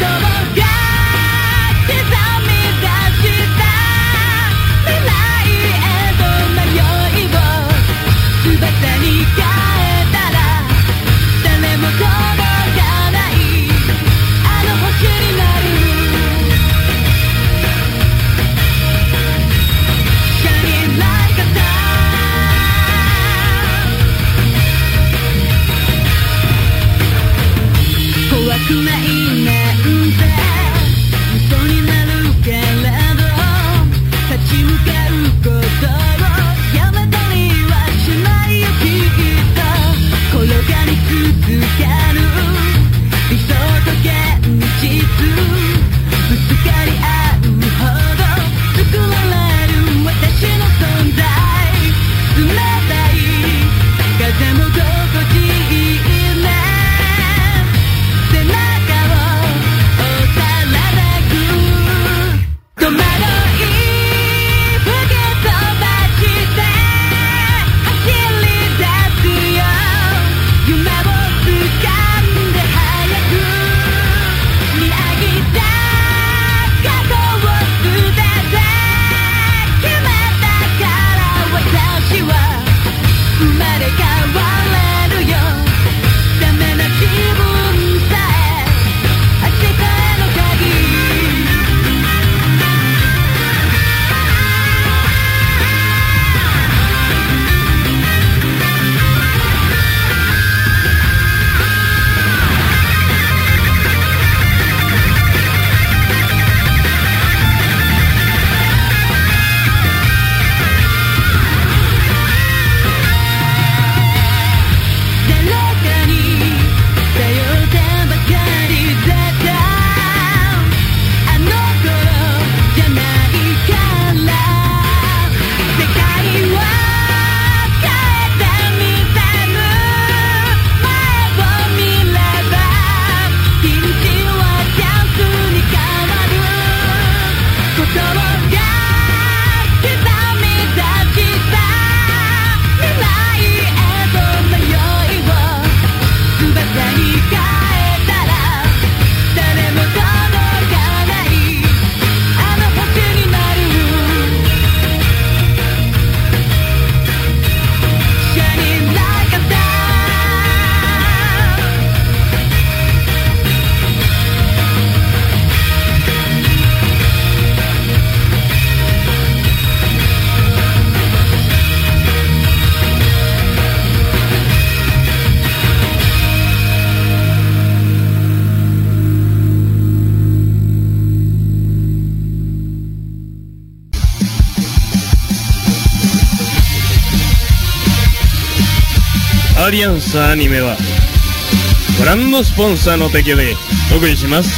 アリアンスアニメはご覧のスポンサーの提供でお送りします。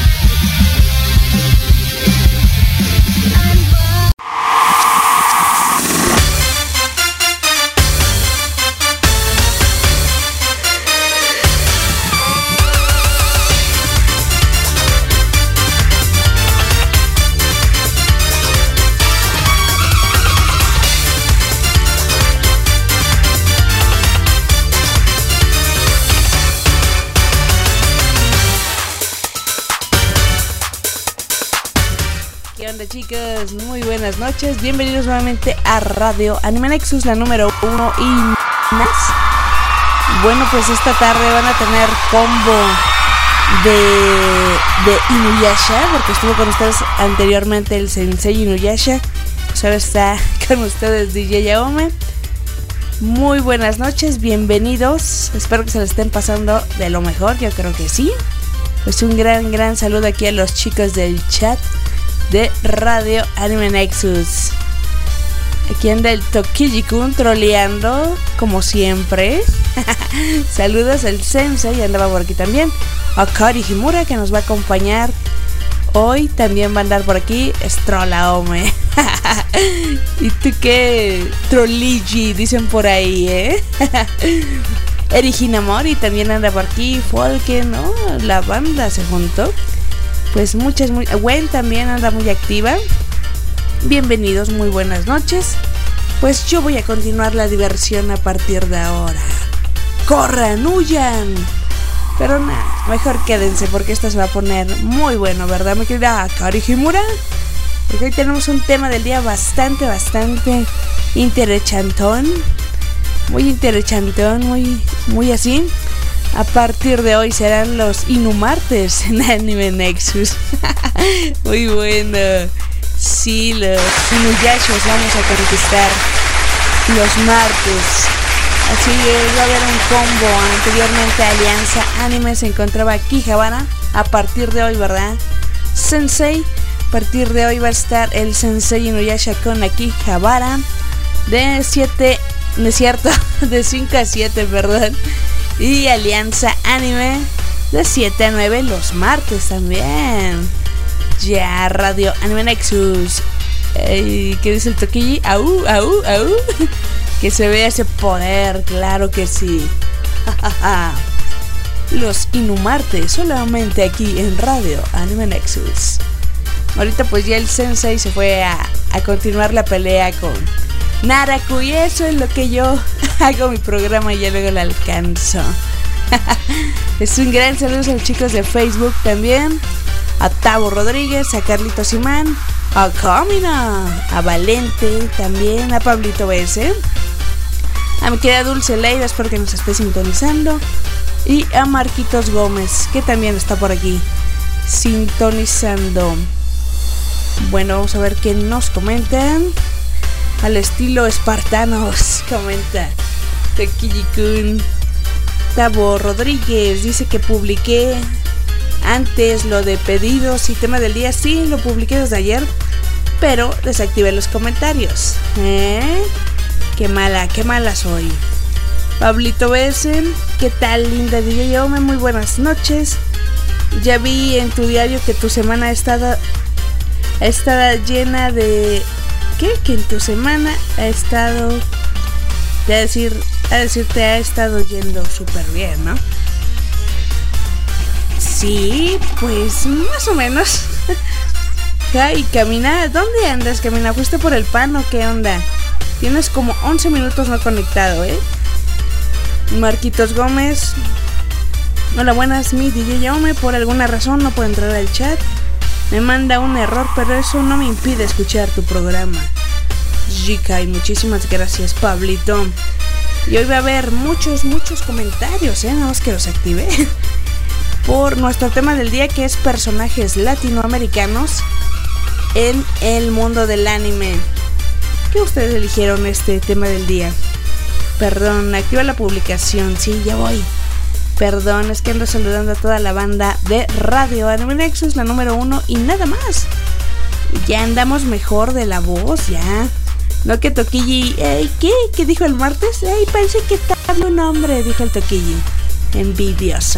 Chicos, muy buenas noches, bienvenidos nuevamente a Radio Anime Nexus, la número 1 y más. Bueno, pues esta tarde van a tener combo de Inuyasha, porque estuvo con ustedes anteriormente el Sensei Inuyasha. Pues ahora está con ustedes DJ Yaome. Muy buenas noches, bienvenidos, espero que se lo estén pasando de lo mejor, yo creo que sí. Pues un gran saludo aquí a los chicos del chat de Radio Anime Nexus. Aquí anda el Tokiji-kun troleando como siempre. Saludos al Sensei, andaba por aquí también. A Kari Himura, que nos va a acompañar hoy. También va a andar por aquí Strollaome. ¿Y tú qué? Trolligi, dicen por ahí, Eri Hinamori también anda por aquí. Folke, ¿no? La banda se juntó. Pues Gwen también anda muy activa. Bienvenidos, muy buenas noches. Pues yo voy a continuar la diversión a partir de ahora. ¡Corran, huyan! Pero nada, mejor quédense porque esto se va a poner muy bueno, ¿verdad, mi querida Kari Himura? Porque hoy tenemos un tema del día bastante interesantón. Muy interesantón, muy así. A partir de hoy serán los Inumartes en Anime Nexus. Muy bueno. Sí, los Inuyashas vamos a conquistar los martes. Así va a haber un combo. Anteriormente Alianza Anime se encontraba Akihabara. A partir de hoy, ¿verdad? Sensei. A partir de hoy va a estar el Sensei Inuyasha con Akihabara. De 5 a 7, perdón. Y Alianza Anime de 7 a 9 los martes también. Ya, Radio Anime Nexus. ¿Qué dice el Toquilli? ¡Au, au, au! Que se vea ese poder, claro que sí. Los Inumartes, solamente aquí en Radio Anime Nexus. Ahorita pues ya el Sensei se fue a continuar la pelea con Naraku, y eso es lo que yo hago mi programa y ya luego lo alcanzo. Es un gran saludo a los chicos de Facebook también. A Tavo Rodríguez, a Carlito Simán, a Camina, a Valente también, a Pablito BS, a mi querida Dulce Leida, espero que nos esté sintonizando, y a Marquitos Gómez, que también está por aquí sintonizando. Bueno, vamos a ver qué nos comentan. Al estilo espartanos, comenta Tequilli-kun. Tavo Rodríguez dice que publiqué antes lo de pedidos y tema del día. Sí, lo publiqué desde ayer, pero desactivé los comentarios. Qué mala soy. Pablito BS, ¿qué tal, linda DJ Yome? Muy buenas noches. Ya vi en tu diario que tu semana ha estado llena de... ¿Qué? Que en tu semana ha estado... a decirte ha estado yendo súper bien, ¿no? Sí, pues más o menos. Ay, Camina, ¿dónde andas, Camina? ¿Fuiste por el pan o qué onda? Tienes como 11 minutos no conectado, ¿eh? Marquitos Gómez. Hola, buenas, mi DJ Yaume. Por alguna razón no puedo entrar al chat. Me manda un error, pero eso no me impide escuchar tu programa. Jikai, muchísimas gracias, Pablito. Y hoy va a haber muchos comentarios, nada más que los activé. Por nuestro tema del día, que es personajes latinoamericanos en el mundo del anime. ¿Qué ustedes eligieron este tema del día? Perdón, activa la publicación. Sí, ya voy. Perdón, es que ando saludando a toda la banda de Radio Anime Nexus, la número 1 y nada más. Ya andamos mejor de la voz, ya. No que Toquilli, ¿qué dijo el martes? Parece que te habla un hombre, dijo el Toquilli. Envidioso.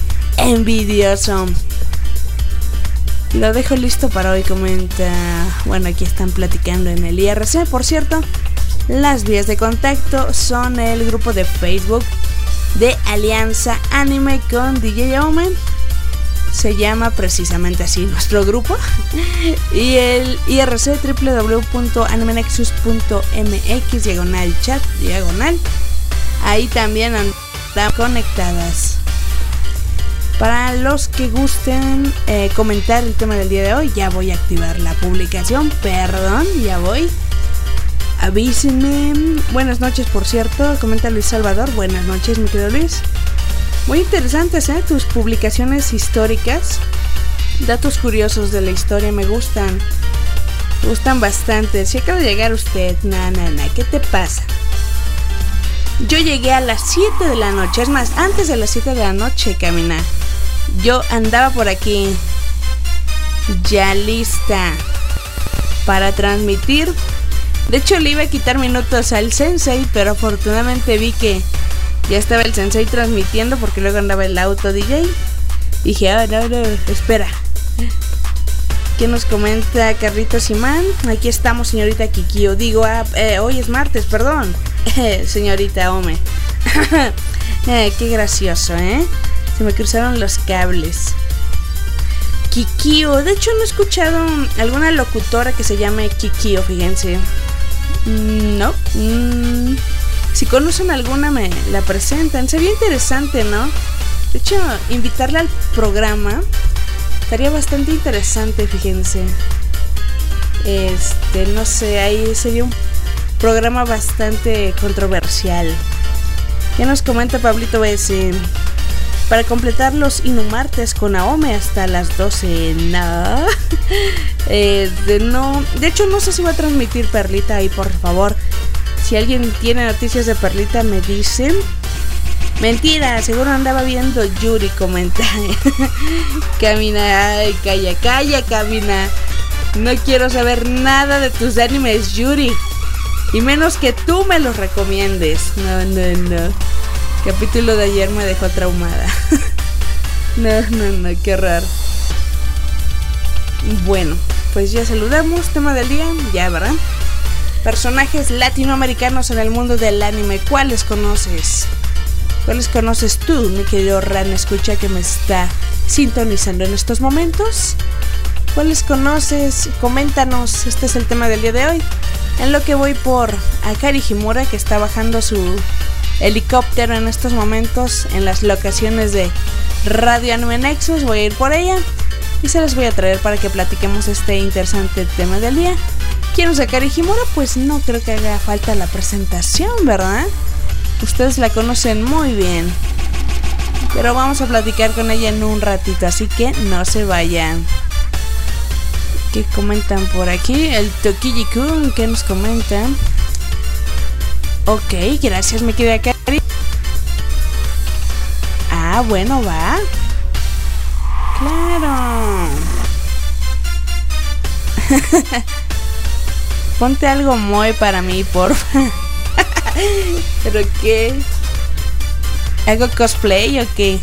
Lo dejo listo para hoy, comenta. Bueno, aquí están platicando en el IRC. Por cierto, las vías de contacto son el grupo de Facebook de Alianza Anime con DJ Yaume. Se llama precisamente así nuestro grupo. Y el IRC www.animenexus.mx/chat/. Ahí también andan conectadas. Para los que gusten comentar el tema del día de hoy, ya voy a activar la publicación. Perdón, ya voy. Avísenme. Buenas noches, por cierto. Comenta Luis Salvador. Buenas noches, mi querido Luis. Muy interesantes, tus publicaciones históricas. Datos curiosos de la historia me gustan. Me gustan bastante. Si acaba de llegar usted, ¿qué te pasa? Yo llegué a las 7 de la noche. Es más, antes de las 7 de la noche, Camina. Yo andaba por aquí, ya lista para transmitir. De hecho, le iba a quitar minutos al Sensei, pero afortunadamente vi que ya estaba el Sensei transmitiendo, porque luego andaba el auto DJ. Dije, no, espera. ¿Qué nos comenta Carlito Simán? Aquí estamos, señorita Kikio. Digo, hoy es martes, perdón. Señorita Ome. Qué gracioso, Se me cruzaron los cables. Kikio. De hecho, no he escuchado alguna locutora que se llame Kikio, fíjense. No. Si conocen alguna, me la presentan. Sería interesante, ¿no? De hecho, invitarla al programa estaría bastante interesante, fíjense. No sé, ahí sería un programa bastante controversial. ¿Qué nos comenta Pablito S? Para completar los Inumartes con Aome hasta las 12. No. De hecho, no sé si va a transmitir Perlita ahí, por favor. Si alguien tiene noticias de Perlita, me dicen. Mentira, seguro andaba viendo Yuri, comenta. Camina, ay, calla, Camina. No quiero saber nada de tus animes, Yuri. Y menos que tú me los recomiendes. No. Capítulo de ayer me dejó traumada. No, qué raro. Bueno, pues ya saludamos. Tema del día, ya, ¿verdad? Personajes latinoamericanos en el mundo del anime. ¿Cuáles conoces? ¿Cuáles conoces tú, mi querido Ran? Escucha que me está sintonizando en estos momentos. ¿Cuáles conoces? Coméntanos. Este es el tema del día de hoy. En lo que voy por Akari Himura, que está bajando su helicóptero en estos momentos en las locaciones de Radio Anime Nexus. Voy a ir por ella y se las voy a traer para que platiquemos este interesante tema del día. ¿Quién es Akari Himura? Pues no creo que haga falta la presentación, ¿verdad? Ustedes la conocen muy bien, pero vamos a platicar con ella en un ratito, así que no se vayan. ¿Qué comentan por aquí? El Tokiji-kun, ¿qué nos comentan? Ok, gracias, me quedé acá. Ah, bueno, va. Claro. Ponte algo muy para mí, porfa. ¿Pero qué? ¿Hago cosplay o qué?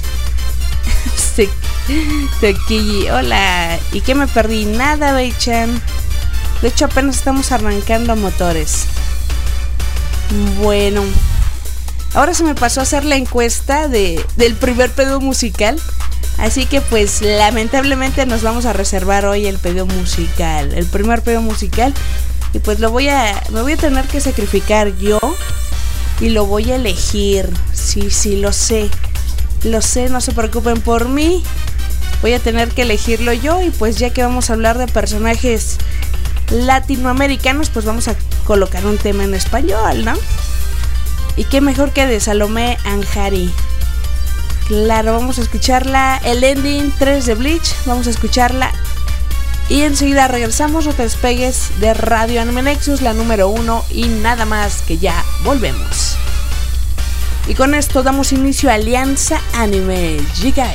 Tokiji, hola. ¿Y qué me perdí? Nada, Beichan. De hecho, apenas estamos arrancando motores. Bueno, ahora se me pasó a hacer la encuesta del primer pedido musical. Así que pues lamentablemente nos vamos a reservar hoy el pedido musical, el primer pedido musical. Y pues me voy a tener que sacrificar yo y lo voy a elegir. Sí, lo sé, no se preocupen por mí. Voy a tener que elegirlo yo. Y pues ya que vamos a hablar de personajes latinoamericanos, pues vamos a colocar un tema en español, ¿no? Y qué mejor que de Salomé Anjari. Claro, vamos a escucharla, el ending 3 de Bleach, vamos a escucharla y enseguida regresamos. No te despegues de Radio Anime Nexus, la número 1, y nada más, que ya volvemos. Y con esto damos inicio a Alianza Anime Jigai.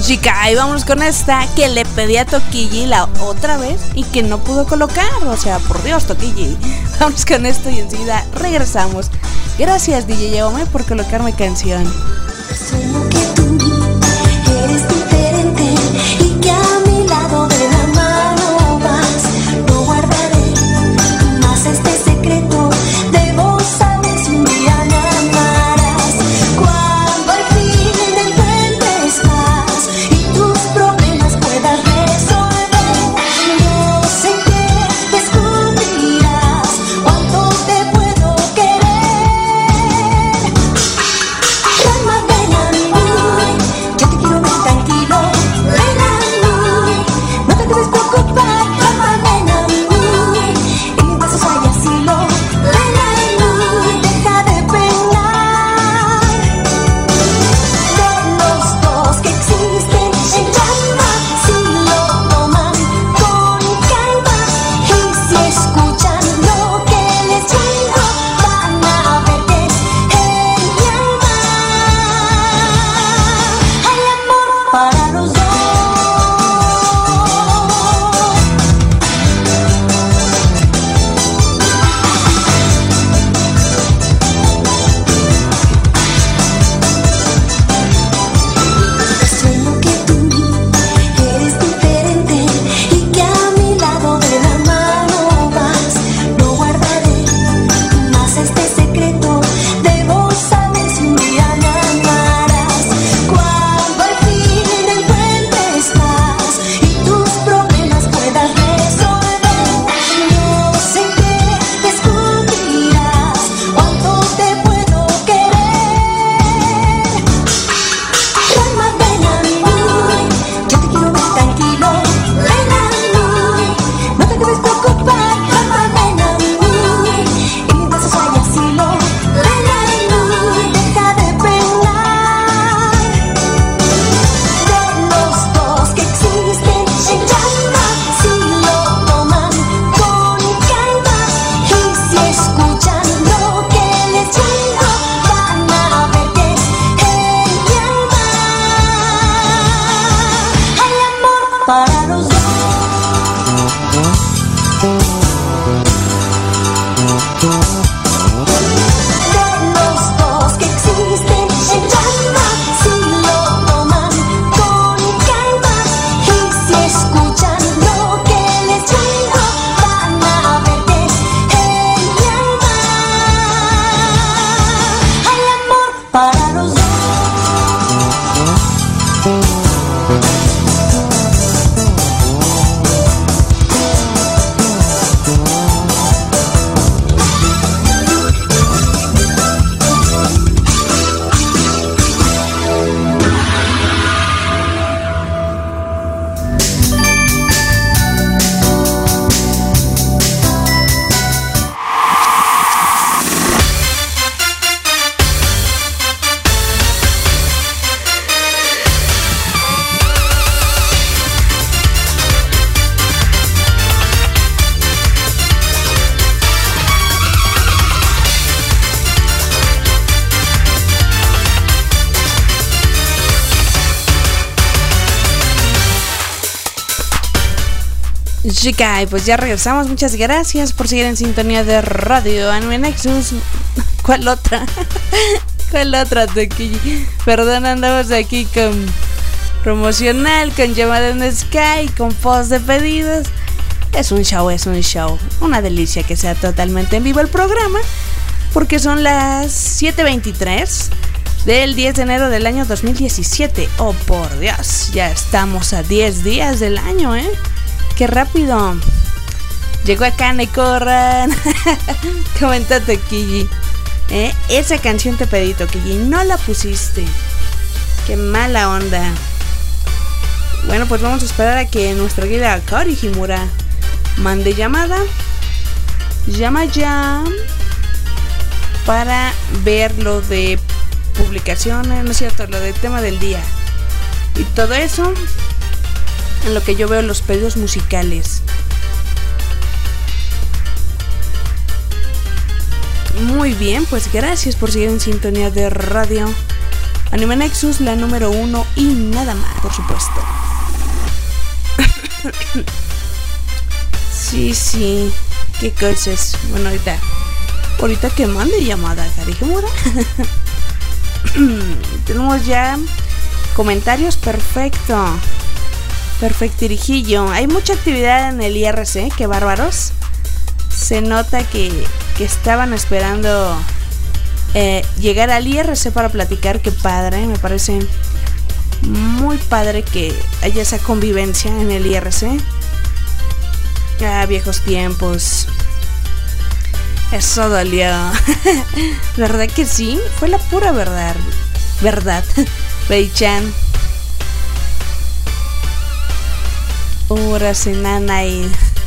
Chica, y vamos con esta que le pedí a Toquilli la otra vez y que no pudo colocar. O sea, por Dios, Toquilli. Vamos con esto y enseguida regresamos. Gracias, DJ Yaome, por colocarme canción. Sueño que tú eres diferente y que a mi lado de la mano vas. No guardaré más este secreto. De vos sabes, un día me amarás. Cuando al fin encuentres paz y tus problemas puedas resolver, no sé qué descubrirás, cuánto te puedo querer. Calma, ven a mí, yo te quiero ver tranquilo. Ven a mí, no te debes preocupar. Calma, ven a mí, y mis besos hay asilo. Ven a mí, deja de penar. De los dos que existen en llama, si lo toman con calma y si escuchan lo que les digo, van a ver que en mi alma hay amor para los dos. Sueño que tú eres diferente y que a mi lado de la mano vas. No guardaré más este secreto. De vos sabes, un día me amarás. Cuando al fin encuentres paz y tus problemas puedas resolver, no sé qué descubrirás, cuánto te puedo querer. Calma, ven a mí, yo te quiero ver tranquilo. Ven a mí, no te debes preocupar. Calma, ven a mí, y mis besos hay asilo. Ven a mí, deja de penar. De los dos que existen en llama, si lo toman con calma y si escuchan lo que les digo, van a ver que en mi alma hay amor para los dos. De los dos que existen en llama, si lo toman con calma y si escuchan lo que les digo, van a ver que en mi alma hay amor para los dos. Chica, y pues ya regresamos. Muchas gracias por seguir en sintonía de Radio Anime Nexus. ¿Cuál otra? ¿Cuál otra, Toquilli? Perdón, andamos aquí con promocional, con llamada en Sky, con post de pedidos. Es un show, es un show. Una delicia que sea totalmente en vivo el programa, porque son las 7:23 del 10 de enero del año 2017. Oh, por Dios, ya estamos a 10 días del año, ¿eh? ¡Qué rápido! Llegó acá Necorran. Comenta Toquilli. Esa canción te pedí, Toquilli. No la pusiste. ¡Qué mala onda! Bueno, pues vamos a esperar a que nuestra guía Kaori Himura mande llamada. Llama ya para ver lo de publicaciones, ¿no es cierto? Lo del tema del día. Y todo eso en lo que yo veo los pedidos musicales. Muy bien, pues gracias por seguir en sintonía de Radio Anime Nexus, la número 1 y nada más, por supuesto. Sí, qué cosas. Bueno, ahorita que mande llamada, Carijimura. Tenemos ya comentarios, perfecto. Perfectirijillo. Hay mucha actividad en el IRC, qué bárbaros. Se nota que estaban esperando llegar al IRC para platicar, qué padre, me parece muy padre que haya esa convivencia en el IRC. Viejos tiempos. Eso dolió. ¿Verdad que sí? Fue la pura verdad. Beichan. Horas en Nanai.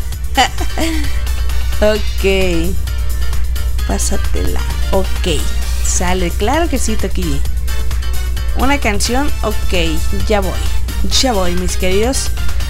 Ok. Pásatela. Ok. Sale. Claro que sí, Toquille. Una canción. Ok. Ya voy, mis queridos.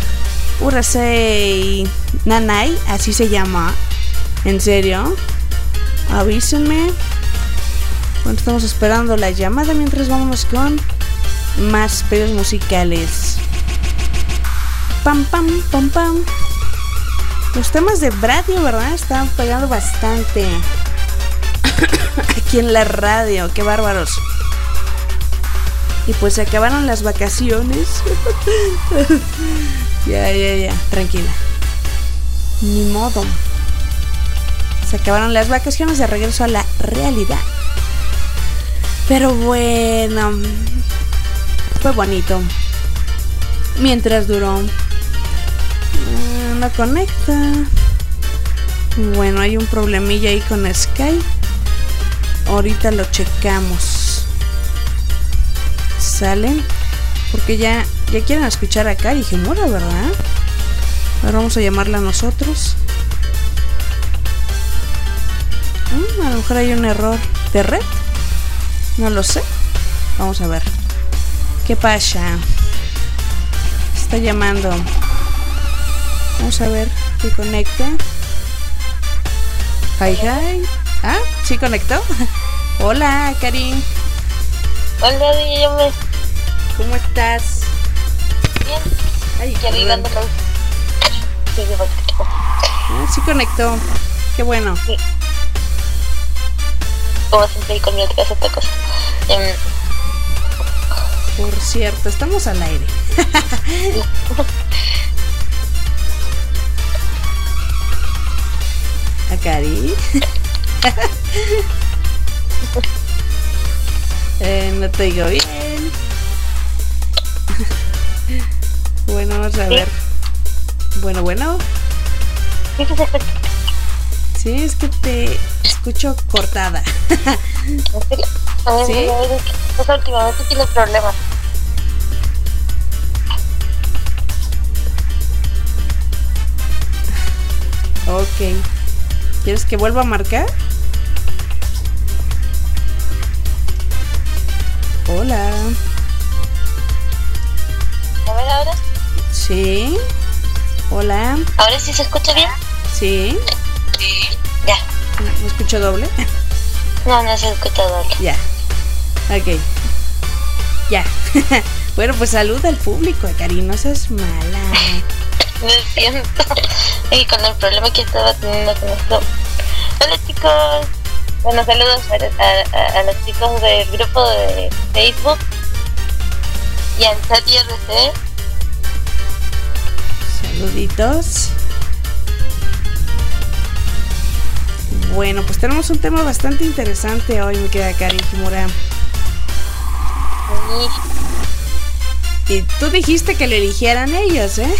Urasei Nanai. Así se llama. ¿En serio? Avísenme. Bueno, estamos esperando la llamada mientras vámonos con más pedidos musicales. Pam, pam, pam, pam. Los temas de radio, ¿verdad? Están pegando bastante aquí en la radio. ¡Qué bárbaros! Y pues se acabaron las vacaciones. Ya. Tranquila. Ni modo. Se acabaron las vacaciones, de regreso a la realidad. Pero bueno, fue bonito. Mientras duró. No conecta. Bueno, hay un problemilla ahí con Skype. Ahorita lo checamos. ¿Salen? Porque ya quieren escuchar a Carijimura, ¿verdad? Ahora vamos a llamarla nosotros. A lo mejor hay un error de red. No lo sé. Vamos a ver. ¿Qué pasa? Está llamando. Vamos a ver que conecte. Hi. Ah, sí conectó. Hola, Karin. Hola, dígame. ¿Cómo estás? Bien. Ay, ya arreglándolo. Sí conectó. Qué bueno. Sí. Como siempre ahí con mi otra cosa. Por cierto, estamos al aire. ¿A Cari? No te digo bien. Bueno, vamos a ver. Bueno. Sí, es que te escucho cortada. ¿Sí? Pues últimamente tiene problemas. Ok. ¿Quieres que vuelva a marcar? Hola. A ver ahora. Sí. Hola. ¿Ahora sí se escucha bien? Sí. Ya. ¿Me escucho doble? No se escucha doble. Ya. Ok. Ya. Bueno, pues saluda al público, Cari, no seas mala. Lo siento. Y con el problema que estaba teniendo con esto. Hola, chicos. Bueno, saludos a los chicos del grupo de Facebook y al chat IRC. Saluditos. Bueno, pues tenemos un tema bastante interesante hoy, mi querida Carijimura. Y tú dijiste que lo eligieran ellos, ¿eh?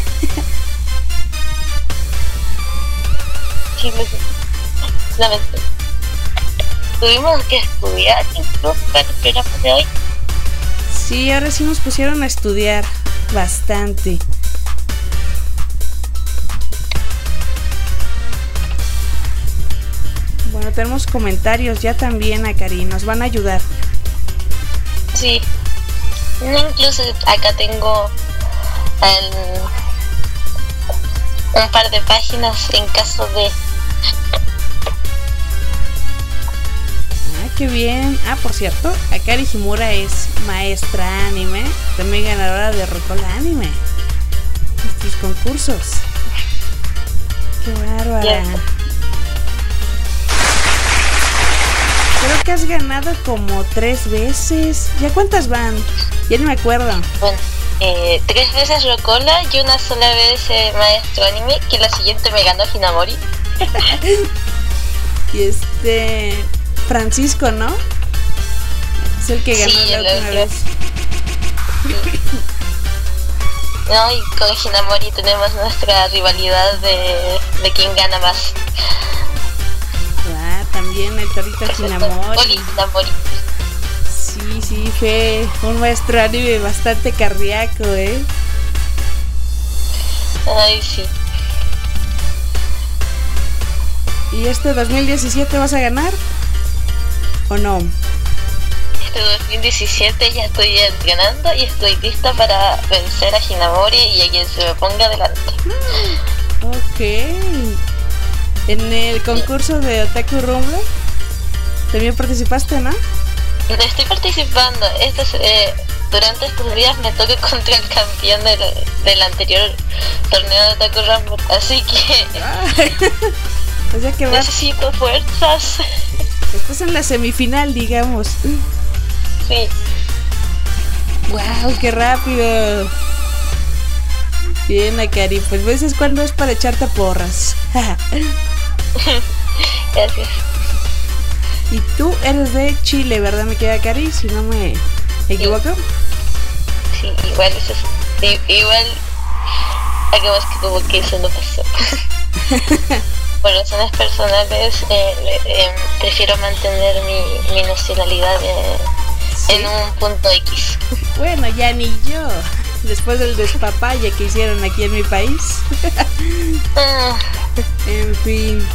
Sí, solamente tuvimos que estudiar incluso para el programa de hoy. Sí, ahora sí nos pusieron a estudiar bastante. Bueno, tenemos comentarios ya también, Cari, nos van a ayudar. Sí, incluso acá tengo un par de páginas en caso de... qué bien. Ah, por cierto, Akari Himura es maestra anime, también ganadora de Rocola Anime. Estos concursos. Qué bárbara. Cierto. Creo que has ganado como 3 veces. ¿Ya cuántas van? Ya ni me acuerdo. Bueno, 3 veces Rocola y una sola vez Maestro Anime, que la siguiente me ganó Hinamori. Y Francisco, ¿no? Es el que ganó Sí, la el última último. vez. No, y con Hinamori tenemos nuestra rivalidad de quién gana más. Ah, también el Torito Hinamori. Oli Hinamori. Sí, fue un maestro anime bastante cardíaco, ¿eh? Ay, sí. ¿Y 2017 vas a ganar? ¿O no? Este 2017 ya estoy entrenando y estoy lista para vencer a Hinamori y a quien se me ponga delante. Ok. En el concurso de Otaku Rumble también participaste, ¿no? Estoy participando. Durante estos días me toca contra el campeón del anterior torneo de Otaku Rumble, así que O sea que vas, necesito fuerzas. estás en la semifinal, digamos. Sí. ¡Wow! ¡Qué rápido! Bien, Akari, pues veces cuando es para echarte porras. Gracias. Y tú eres de Chile, ¿verdad? Me queda Akari, si no me equivoco. Sí, igual eso es. Igual hagamos que como que eso no pasó. Por razones personales prefiero mantener mi nacionalidad ¿Sí? en un punto X. Bueno, ya ni yo. Después del despapalle que hicieron aquí en mi país. Ah, En fin.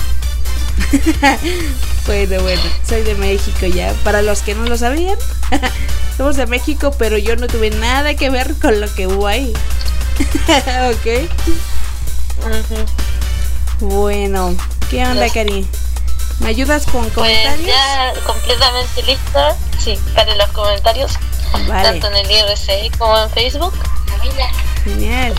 Bueno, soy de México ya. Para los que no lo sabían, somos de México, pero yo no tuve nada que ver con lo que hubo ahí. Ok. ujú. Bueno, ¿qué onda, Los- Cari? ¿Me ayudas con Pues comentarios? ya completamente lista, sí, para los comentarios, Vale, tanto en el IRC como en Facebook. genial.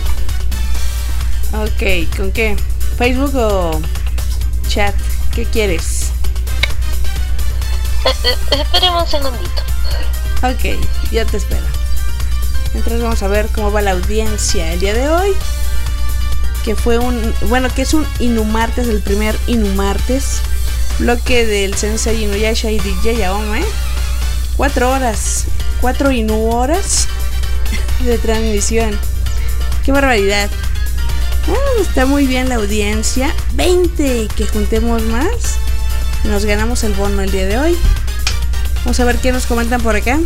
Ok, ¿con qué? ¿Facebook o chat? ¿Qué quieres? Esperemos un segundito. Ok, ya te espero. Mientras vamos a ver cómo va la audiencia el día de hoy. Que fue que es un Inumartes, el primer Inumartes. Bloque del Sensei Inuyasha y DJ Aome. 4 horas, 4 Inu horas de transmisión. ¡Qué barbaridad! Está muy bien la audiencia. 20, que juntemos más. Nos ganamos el bono el día de hoy. Vamos a ver qué nos comentan por acá.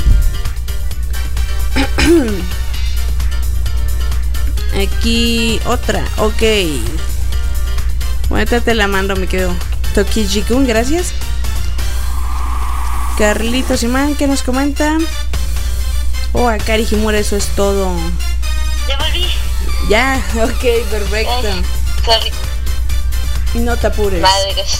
Aquí otra, ok. Bueno, te la mando, me quedo. Tokiji-kun, gracias. Carlitos Imán, ¿qué nos comenta? Oh, Akari Himura, eso es todo. Ya volví. Ya, ok, perfecto. Ay, sorry, No te apures. madres.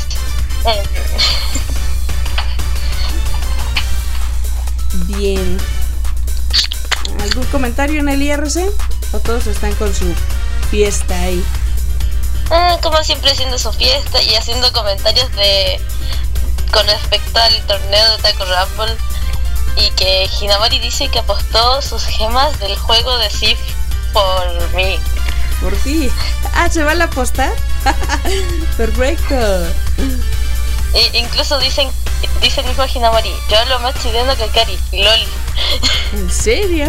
Bien. ¿Algún comentario en el IRC? ¿O todos están con su fiesta ahí? Como siempre haciendo su fiesta y haciendo comentarios con respecto al torneo de Otaku Rumble, y que Hinamori dice que apostó sus gemas del juego de Sif por mí. Por ti. Ah, ¿se va a apostar? Perfecto. Incluso dice el mismo Hinamori, yo hablo más chileno que Akari, lol. ¿En serio?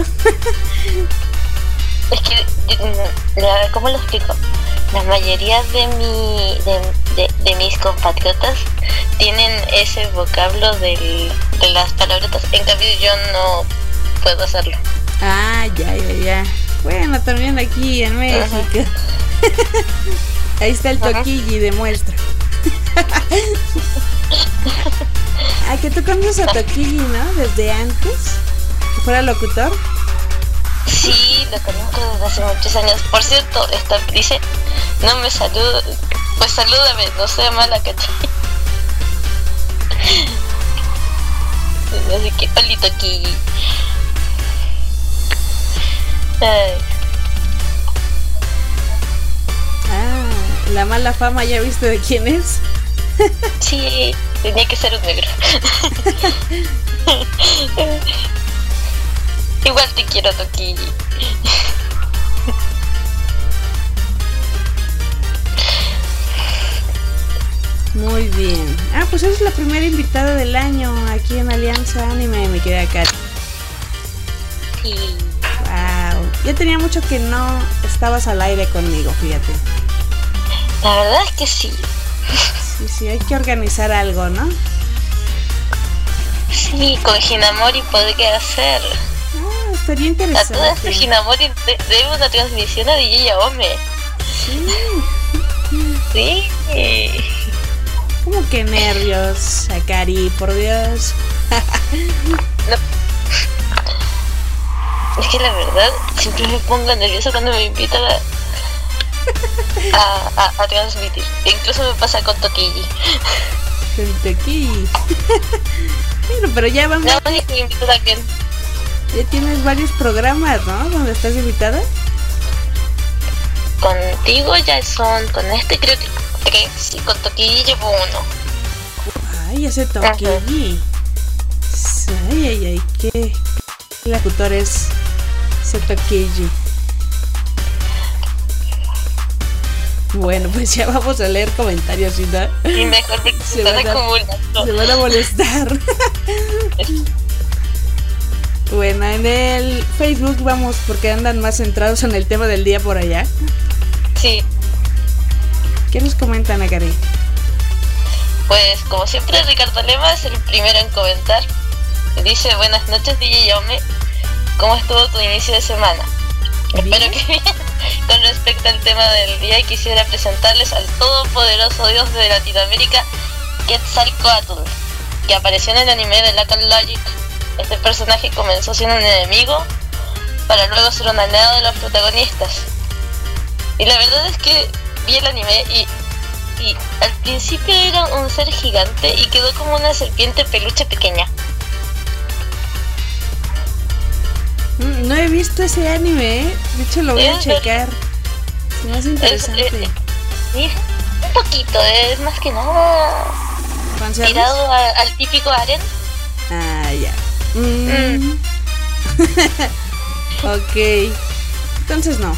Es que, ¿cómo lo explico? La mayoría de mis compatriotas tienen ese vocablo de las palabrotas, en cambio yo no puedo hacerlo. Ah, ya. Bueno, también aquí en México. Ahí está el Tokiji de muestra. Ah, que tú conoces a Tokiji, ¿no? Desde antes que fuera locutor. Sí, lo conozco desde hace muchos años. Por cierto, dice, no me saluda, pues salúdame, no sea mala, ¿cachai? así que palito aquí. Ay, Ah, la mala fama, ¿ya viste de quién es? sí, tenía que ser un negro. Igual te quiero, Toki. Muy bien. Ah, pues eres la primera invitada del año aquí en Alianza Anime, me quedé acá. Sí. Wow. Ya tenía mucho que no estabas al aire conmigo, fíjate. La verdad es que sí. Sí, hay que organizar algo, ¿no? Sí, con Hinamori podría hacer. Ah, estaría A todo esto interesante. Hinamori debe una transmisión a DJ Yaome. Sí. Sí. Como que nervios, Akari, por Dios. No. Es que la verdad, siempre me pongo nerviosa cuando me invitan a transmitir. E incluso me pasa con Tokiji. Gente aquí. Bueno, pero ya vamos. La única que me invita también. Ya tienes varios programas, ¿no? Donde estás invitada. Contigo ya son, con este creo que 3 y con Tokiji llevo 1. Ay, ese Toquilli. Ay, qué locutor es ese Toquilli. Bueno, pues ya vamos a leer comentarios, ¿sí, no? Y mejor porque se están acumulando. Se van a molestar. Bueno, en el Facebook vamos porque andan más centrados en el tema del día por allá. Sí, ¿Qué nos comentan, Akari? pues como siempre Ricardo Lema es el primero en comentar. Dice, buenas noches DJ Yome, ¿cómo estuvo tu inicio de semana? Bien. Espero que bien. Con respecto al tema del día, quisiera presentarles al todopoderoso dios de Latinoamérica, Quetzalcóatl, que apareció en el anime de Local Logic. Este personaje comenzó siendo un enemigo para luego ser un aliado de los protagonistas. Y la verdad es que vi el anime y al principio era un ser gigante y quedó como una serpiente peluche pequeña. No he visto ese anime, ¿eh? De hecho lo voy a checar. Se me hace interesante. Sí, un poquito, es más que nada ¿Fanservice? tirado al típico harem. Ah, ya. Ok. Entonces no.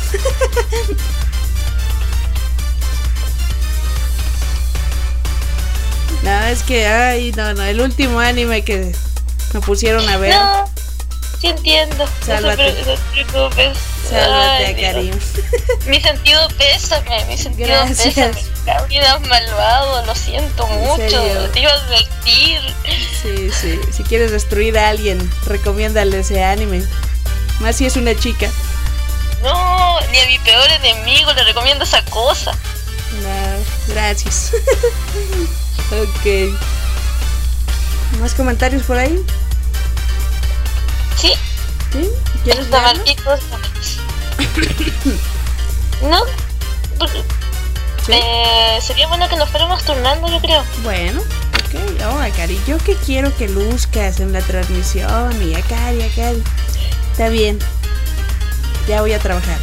No, es que, ay, no, el último anime que me pusieron a ver. No, sí entiendo. Sálvate. No te preocupes. Sálvate, Ay, Dios. Karim. Mi sentido pésame, Gracias. pésame. Gabriel malvado, lo siento mucho. serio? Te iba a advertir. Sí. Si quieres destruir a alguien, recomiéndale ese anime. Más si es una chica. No, ni a mi peor enemigo le recomiendo esa cosa. No, gracias. Ok. ¿Más comentarios por ahí? Sí, ¿Sí? ¿Quieres está verlo? Marquitos. No, porque, ¿Sí? sería bueno que nos fuéramos turnando, yo creo. Bueno, ok. Oh, Akari, yo que quiero que luzcas en la transmisión. Y Akari. Está bien. Ya voy a trabajar.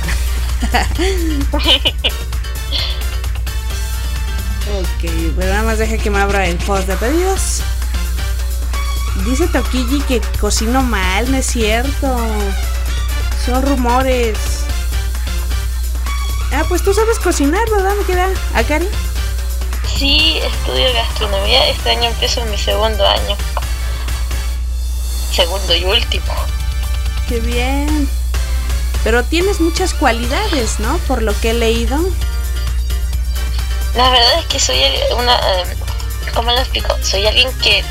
Ok, pero nada más deja que me abra el post de pedidos. Dice Toquiji que cocino mal, no es cierto. Son rumores. Ah, pues tú sabes cocinar, ¿verdad? Me queda. Akari. Sí, estudio gastronomía. Este año empiezo en mi segundo año. Segundo y último. Qué bien. Pero tienes muchas cualidades, ¿no? Por lo que he leído. La verdad es que soy una... ¿cómo lo explico? Soy alguien que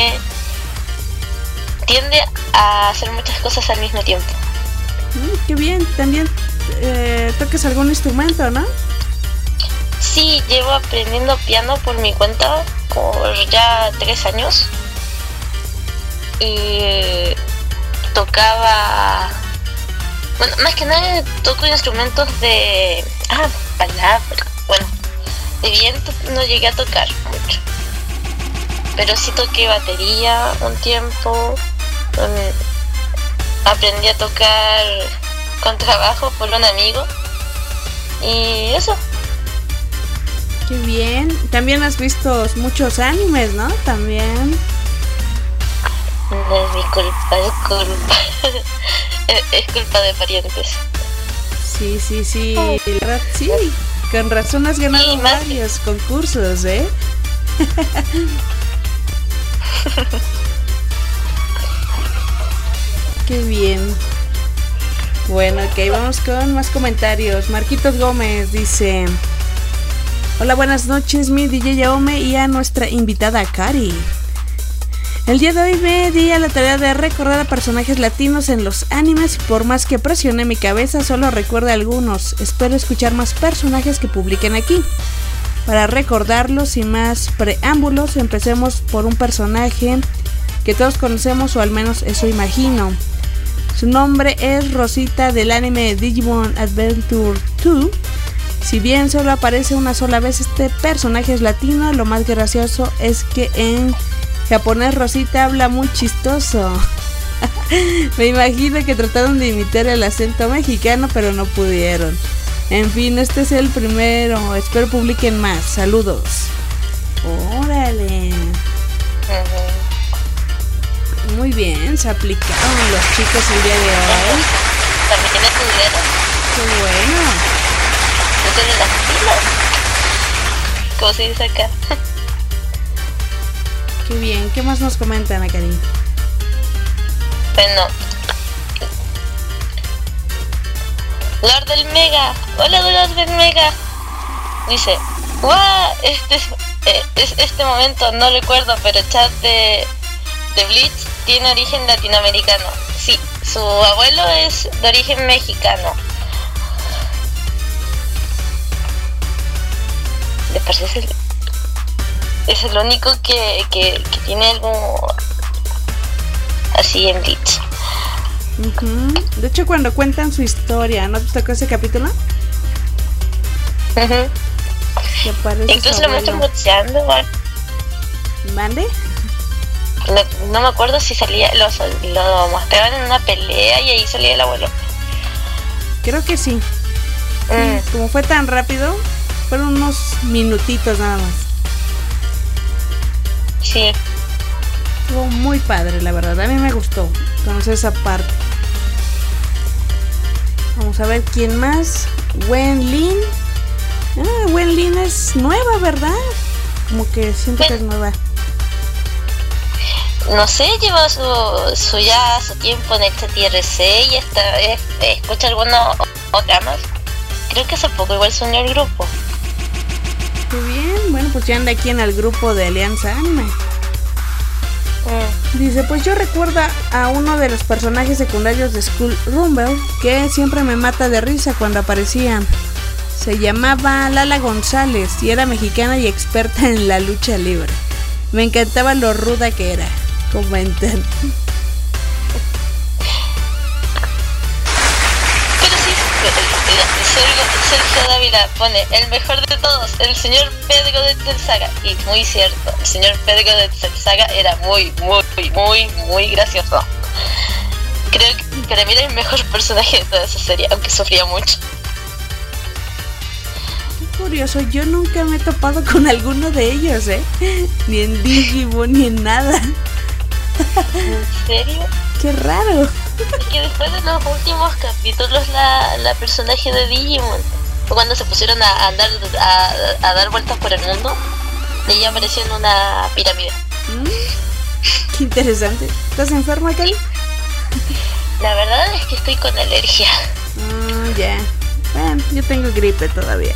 tiende a hacer muchas cosas al mismo tiempo. Qué bien. También tocas algún instrumento, ¿no? Sí, llevo aprendiendo piano por mi cuenta por ya 3 años. Y tocaba... Bueno, más que nada toco instrumentos de... palabra. Bueno, de viento no llegué a tocar mucho. Pero sí toqué batería un tiempo. Aprendí a tocar contrabajo por un amigo. Y eso. Qué bien. También has visto muchos animes, ¿no? También. No es mi culpa, es culpa. Es culpa de parientes. Sí. La verdad, sí. Con razón has ganado varios concursos, ¿eh? Qué bien. Bueno, ok, vamos con más comentarios. Marquitos Gómez dice: hola, buenas noches, mi DJ Yaome y a nuestra invitada Cari. El día de hoy me di a la tarea de recordar a personajes latinos en los animes y por más que presioné mi cabeza solo recuerdo algunos. Espero escuchar más personajes que publiquen aquí. Para recordarlos sin más preámbulos, empecemos por un personaje que todos conocemos o al menos eso imagino. Su nombre es Rosita del anime Digimon Adventure 2. Si bien solo aparece una sola vez, este personaje es latino. Lo más gracioso es que en japonés Rosita habla muy chistoso. Me imagino que trataron de imitar el acento mexicano, pero no pudieron. En fin, este es el primero. Espero publiquen más. Saludos. Órale. Muy bien, se aplicaron los chicos el día de hoy. También estudiaron. Qué bueno. No tienen las pilas, como se dice acá. Qué bien. ¿Qué más nos comentan, Akari? Bueno, Lord del Mega. Hola, Lord del Mega. Dice: ¡guau! Este momento no recuerdo, pero el chat de Bleach tiene origen latinoamericano. Sí, su abuelo es de origen mexicano. De parece es el único que tiene algo así en Bleach. Uh-huh. De hecho, cuando cuentan su historia, ¿no te tocó ese capítulo? Uh-huh. Incluso lo muestran boxeando, igual. ¿Mande? No me acuerdo si salía, lo mostraban en una pelea y ahí salía el abuelo. Creo que sí. Sí, como fue tan rápido, fueron unos minutitos nada más. Sí. Estuvo muy padre, la verdad. A mí me gustó conocer esa parte. Vamos a ver quién más. Wen Lin. Wen Lin es nueva, ¿verdad? Como que siento que es nueva. No sé, lleva su tiempo en este TRC y escucha algunos otras más. Creo que hace poco igual se unió al grupo. Qué bien, bueno, pues ya anda aquí en el grupo de Alianza Anime. Dice, pues yo recuerdo a uno de los personajes secundarios de School Rumble que siempre me mata de risa cuando aparecía. Se llamaba Lala González y era mexicana y experta en la lucha libre. Me encantaba lo ruda que era. Comentan. Pero sí, Sergio Dávila pone: el mejor de todos, el señor Pedro de Telsaga. Y muy cierto, el señor Pedro de Telsaga era muy gracioso. Creo que para mí era el mejor personaje de toda esa serie, aunque sufría mucho. Curioso, yo nunca me he topado con alguno de ellos, ni en Digimon ni en nada. ¿En serio? Qué raro. Es que después de los últimos capítulos la personaje de Digimon, cuando se pusieron a dar vueltas por el mundo, ella apareció en una pirámide. Qué interesante. ¿Estás enferma, Cari? La verdad es que estoy con alergia. Ya. Bueno, yo tengo gripe todavía.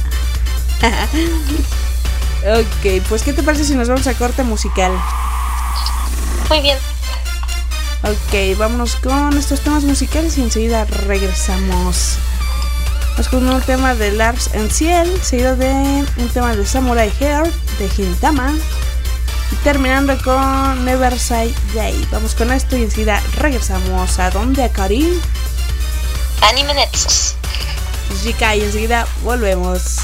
Ok, pues ¿qué te parece si nos vamos a corte musical? Muy bien. Ok, vámonos con estos temas musicales y enseguida regresamos. Vamos con un tema de Lars en Ciel, seguido de un tema de Samurai Heart de Gintama y terminando con Never Say Day. Vamos con esto y enseguida regresamos. ¿A dónde, Akari? Anime Nexus. Jika, y enseguida volvemos.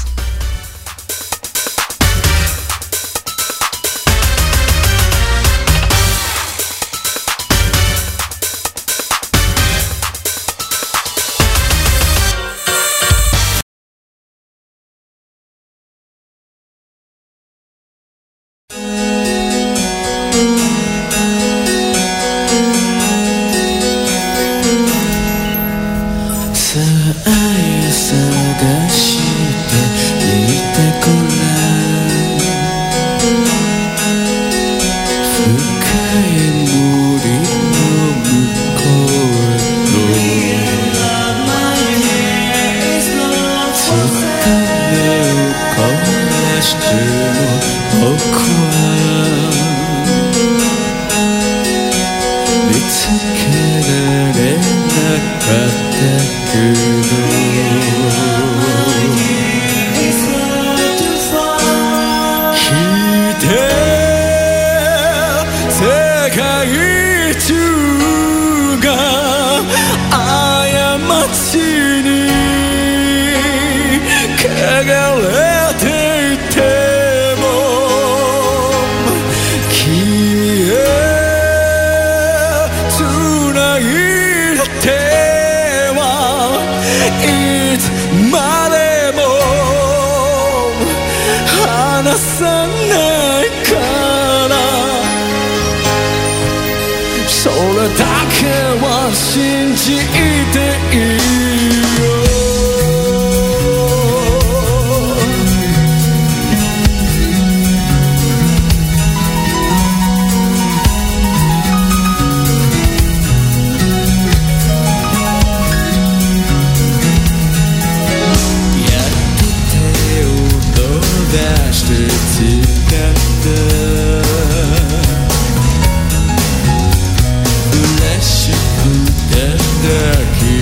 探してみてごらん深い森の向こうへと目を凝らしても僕は見つけられなかったけど世界中が過ちに汚れていても君へ繋いだ手はいつまでも離さないからそれだけは信じていいよやっと手を伸ばして誓った嬉しくてだけ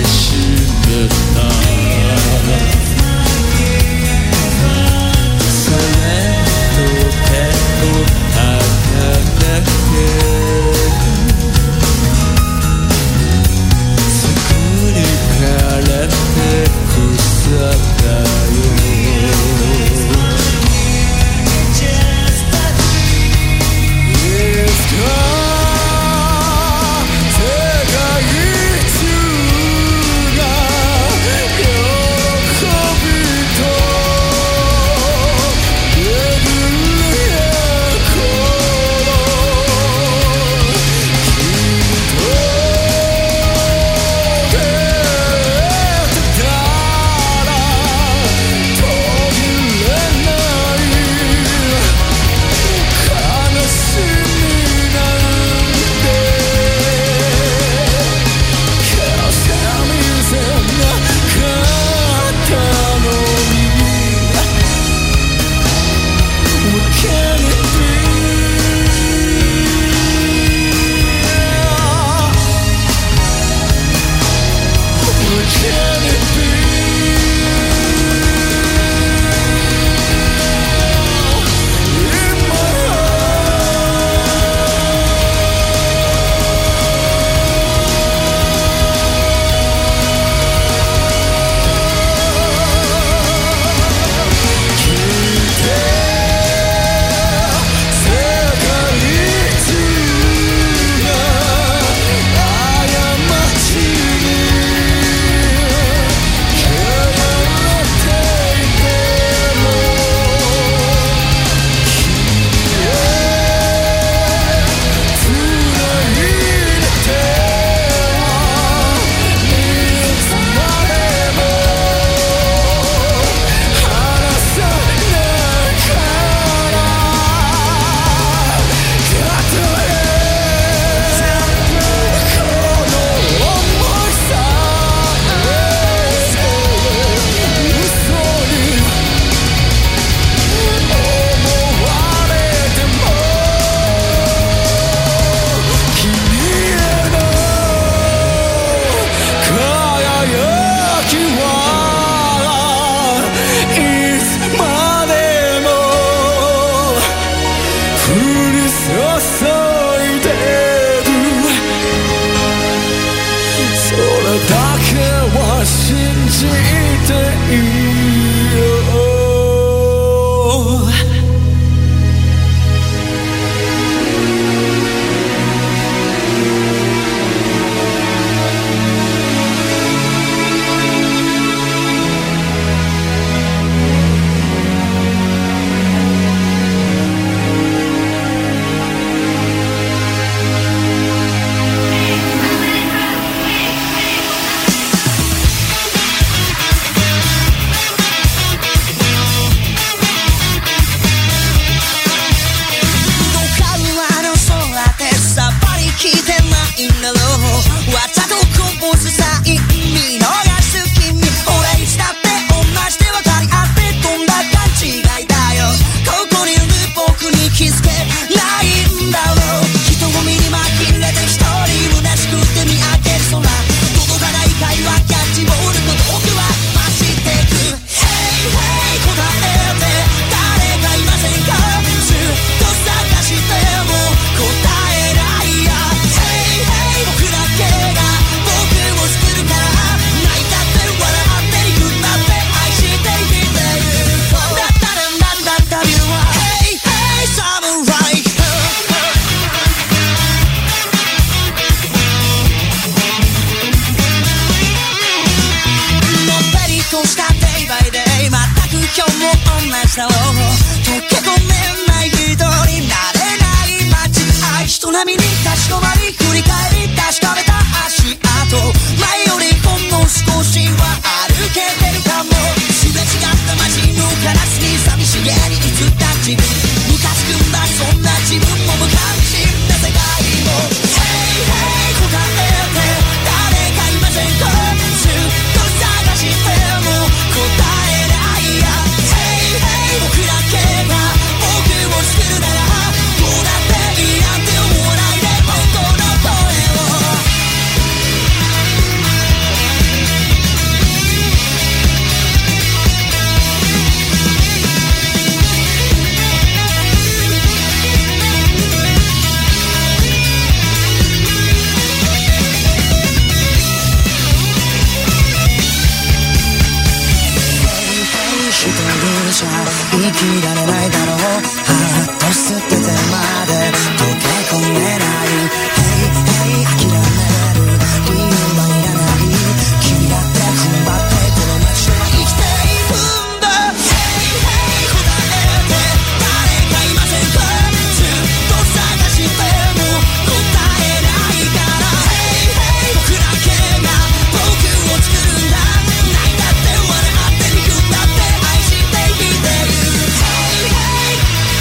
生きられないだろうハート捨ててまで溶け込めない Hey hey 諦める理由はいらない君だって踏ん張ってこの街で生きているんだ Hey hey 答えて誰かいませんかずっと探しても答えないから Hey hey 僕だけが僕を作るんだ泣いたって笑って憎んだって愛して生きている Hey hey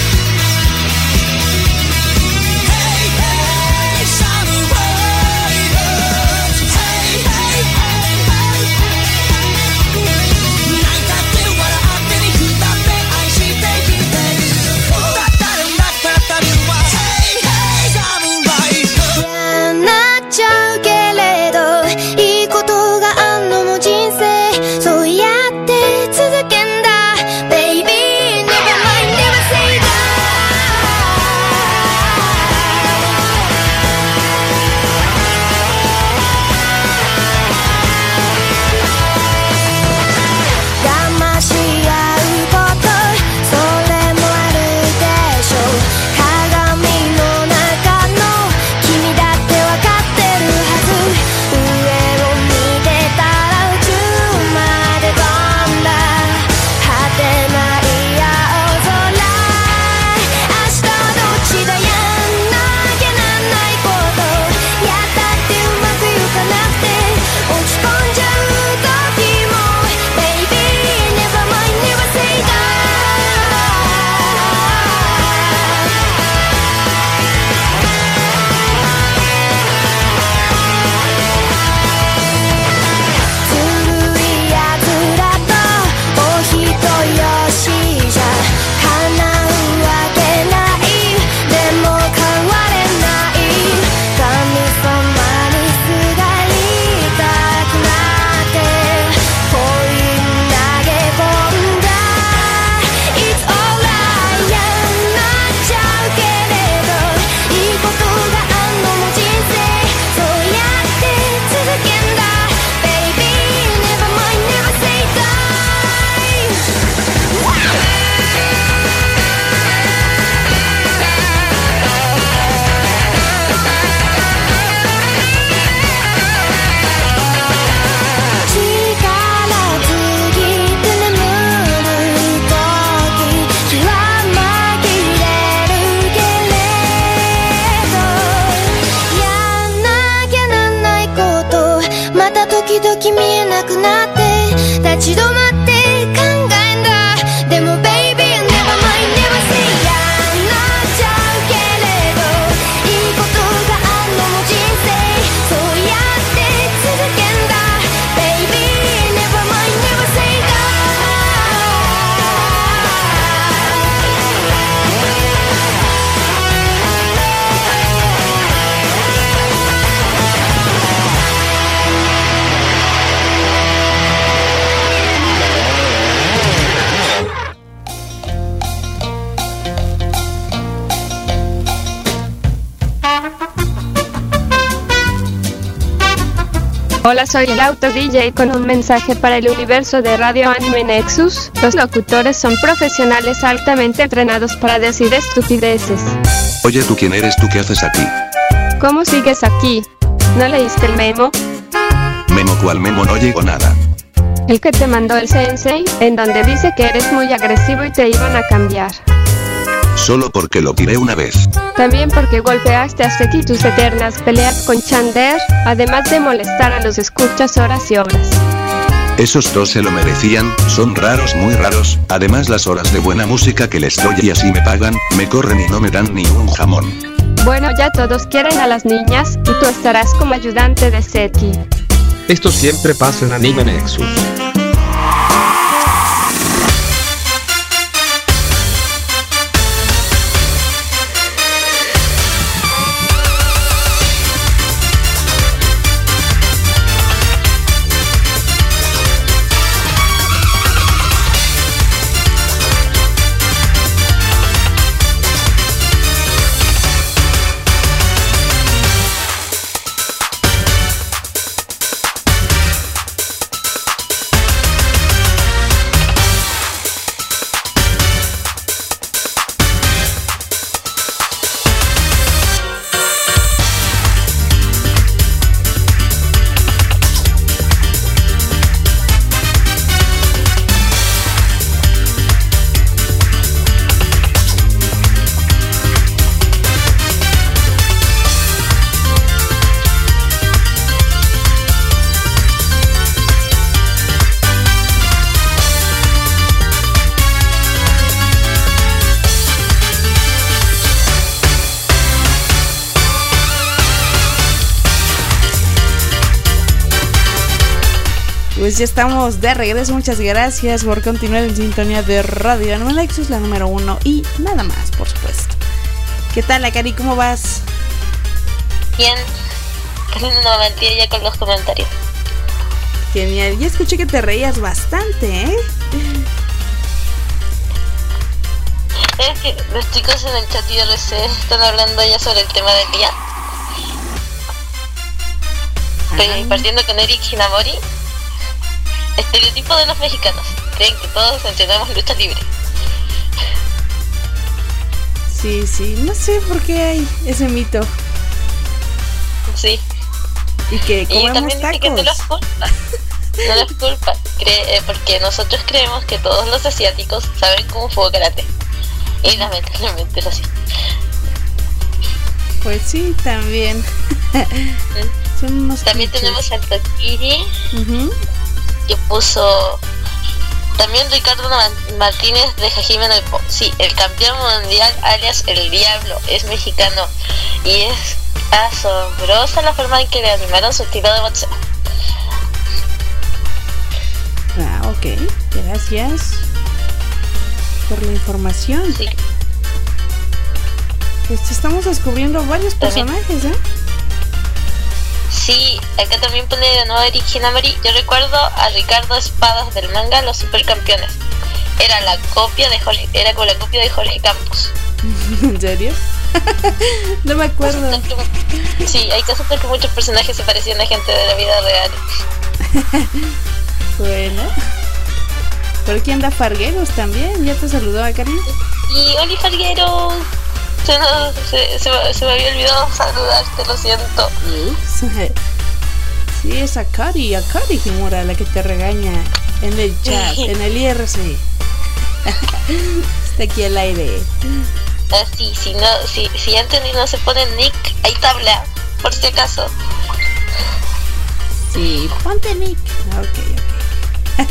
Hey hey Samurai Birds Hey hey泣いたって笑って憎んだって愛して生きているだったらなったら旅は Hey hey Samurai Birds 嫌になっちゃうけれどいいことがあんのも人生そうやって続けんだ Baby never mind never say die 騙し合うことそれもあるでしょ鏡の中の君だってわかってるはず上を見てたら宇宙まで飛んだ果てない青空明日どっちだやんなきゃなんないことやったってうまくいかなくて落ち込んじゃう時も Baby never mind never say die ずるいやつらとお人よしじゃ叶うわけないでも変われない神様にすがりたくなって恋に投げ込んだ It's alright やんなっちゃうけれどいいことがあんのも人生そうやって続けんだ Baby never mind never say die 力尽きて眠る時気は紛れるけれどやんなきゃなんないことまた時々見えなくなって立ち止まって考えんだでも Baby never mind never say やんなっちゃうけれどいいことがあんのも人生そうやって続けんだ Baby never mind never say die Hola, soy el Auto DJ con un mensaje para el universo de Radio Anime Nexus. Los locutores son profesionales altamente entrenados para decir estupideces. Oye, ¿tú quién eres? ¿Tú qué haces aquí? ¿Cómo sigues aquí? ¿No leíste el memo? ¿Memo cuál memo? No llegó nada. El que te mandó el sensei, en donde dice que eres muy agresivo y te iban a cambiar. Solo porque lo tiré una vez. También porque golpeaste a Seki tus eternas peleas con Chander, además de molestar a los escuchas horas y horas. Esos dos se lo merecían, son raros, muy raros. Además las horas de buena música que les doy y así me pagan, me corren y no me dan ni un jamón. Bueno, ya todos quieren a las niñas, y tú estarás como ayudante de Seki. Esto siempre pasa en Anime Nexus. Pues ya estamos de regreso. Muchas gracias por continuar en sintonía de Radio Anime Nexus, la número 1 y nada más, por supuesto. ¿Qué tal, Akari? ¿Cómo vas? Bien. No mentira ya con los comentarios. Genial. Ya escuché que te reías bastante, ¿eh? Es que los chicos en el chat IRC están hablando ya sobre el tema del día. Estoy partiendo con Eric Hinamori. Estereotipo de los mexicanos. Creen que todos entrenamos lucha libre. Sí, no sé por qué hay ese mito. Sí. Y que comemos también dice que no tacos. los culpa. No los culpa. Porque nosotros creemos que todos los asiáticos saben Kung Fu o Karate. Y lamentablemente es así. Pues sí, también. Son unos también clichés. tenemos al Tokiri, que puso también Ricardo Martínez de Hajime no Ippo. Sí, el campeón mundial alias el Diablo es mexicano y es asombrosa la forma en que le animaron su estilo de boxeo. Ah, ok. Gracias por la información. Sí. Pues estamos descubriendo varios personajes, ¿eh? Sí, acá también pone de nuevo Eric Hinamori. Yo recuerdo a Ricardo Espadas del manga Los Supercampeones. Era como la copia de Jorge Campos. ¿En serio? No me acuerdo. Sí, hay casos en que muchos personajes se parecían a gente de la vida real. Bueno. Por aquí anda Fargueros también. Ya te saludó, Akari. Y Oli Fargueros. Se me había olvidado saludarte, lo siento. Sí, es Akari Kimura la que te regaña en el chat, en el IRC. Está aquí al aire. Así, si Anthony no se pone nick, hay tabla, por si acaso. Sí, ponte nick. Ok.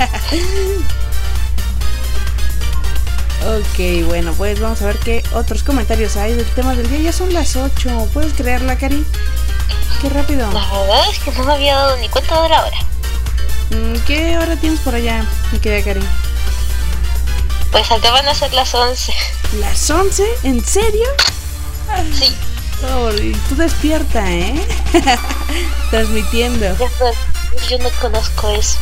Ok, bueno, pues vamos a ver qué otros comentarios hay del tema del día. Ya son las 8. ¿Puedes creerla, Cari? Qué rápido. La verdad es que no me había dado ni cuenta de la hora. ¿Qué hora tienes por allá, mi querida Cari? Pues acá van a ser las 11. ¿Las 11? ¿En serio? Sí. Oh, y tú despierta, ¿eh? Transmitiendo. Yo no conozco eso.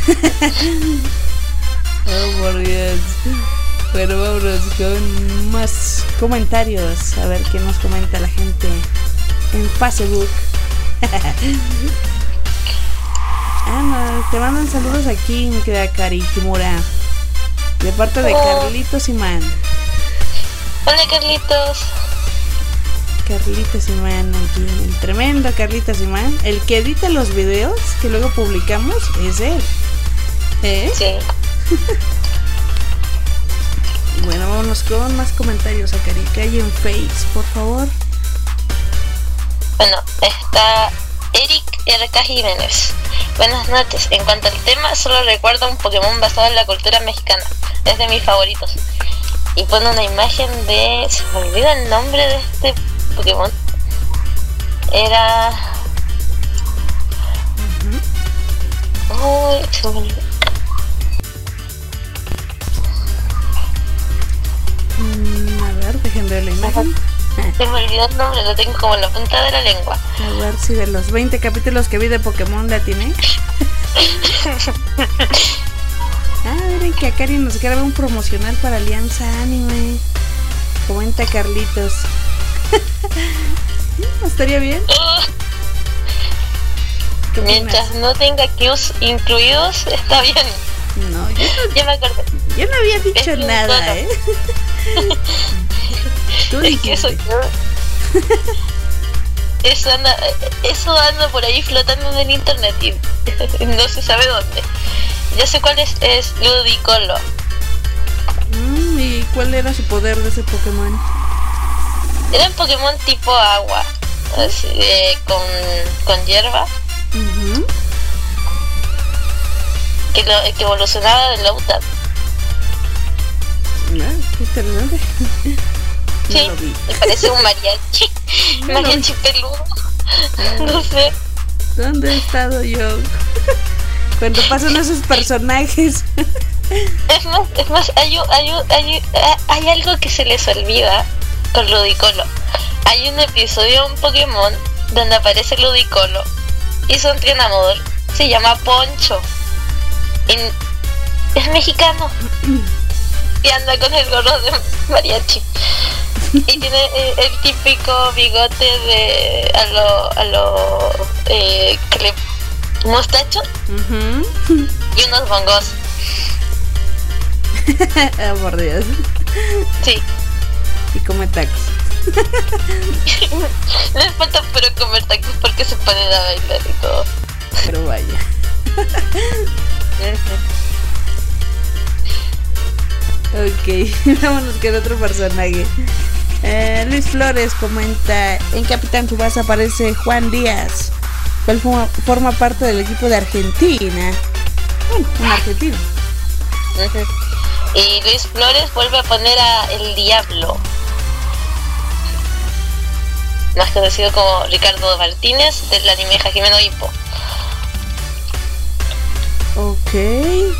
Oh, por Dios. Bueno, vámonos con más comentarios. A ver qué nos comenta la gente en Facebook. No, te mandan saludos aquí, mi querida Kari Kimura. De parte de Carlitos Imán. Hola, Carlitos. Carlitos Imán, aquí, el tremendo Carlitos Imán. El que edita los videos que luego publicamos es él. Sí. Bueno, vámonos con más comentarios, Akari. ¿Qué hay en Face, por favor? Bueno, está Eric R.K. Jiménez. Buenas noches. En cuanto al tema, solo recuerdo un Pokémon basado en la cultura mexicana. Es de mis favoritos. Y pone una imagen de... Se me olvida el nombre de este Pokémon. Era... Uy, se me olvidó. A ver, dejen ver la imagen. Se me olvidó el nombre, lo tengo como en la punta de la lengua. A ver si de los 20 capítulos que vi de Pokémon la tiene. Miren que Akari nos graba un promocional para Alianza Anime. Comenta Carlitos. ¿Estaría bien? Mientras no tenga cues incluidos, está bien. No, ya me acordé. Yo no había dicho es nada, ¿eh? Tú dijiste. Eso anda por ahí flotando en el internet y no se sabe dónde. Ya sé cuál es Ludicolo. ¿Y cuál era su poder de ese Pokémon? Era un Pokémon tipo agua, así, con hierba. Que evolucionaba de Loutab. Qué interesante. Sí, me parece un mariachi. Mariachi peludo. No sé. ¿Dónde he estado yo? Cuando pasan esos personajes. Es más, hay algo que se les olvida con Ludicolo. Hay un episodio en Pokémon donde aparece Ludicolo y su entrenador se llama Poncho. Es mexicano y anda con el gorro de mariachi y tiene el típico bigote de a lo mostacho y unos bongos. Oh, por Dios. Sí. Y come tacos. Les falta pero comer tacos porque se ponen a bailar y todo. Pero vaya. Ok, vámonos con otro personaje. Luis Flores comenta: en Capitán Tsubasa aparece Juan Díaz, cual forma parte del equipo de Argentina. Bueno, un argentino. Y Luis Flores vuelve a poner a El Diablo, más conocido como Ricardo Martínez, del anime Hajime no Ippo. Ok.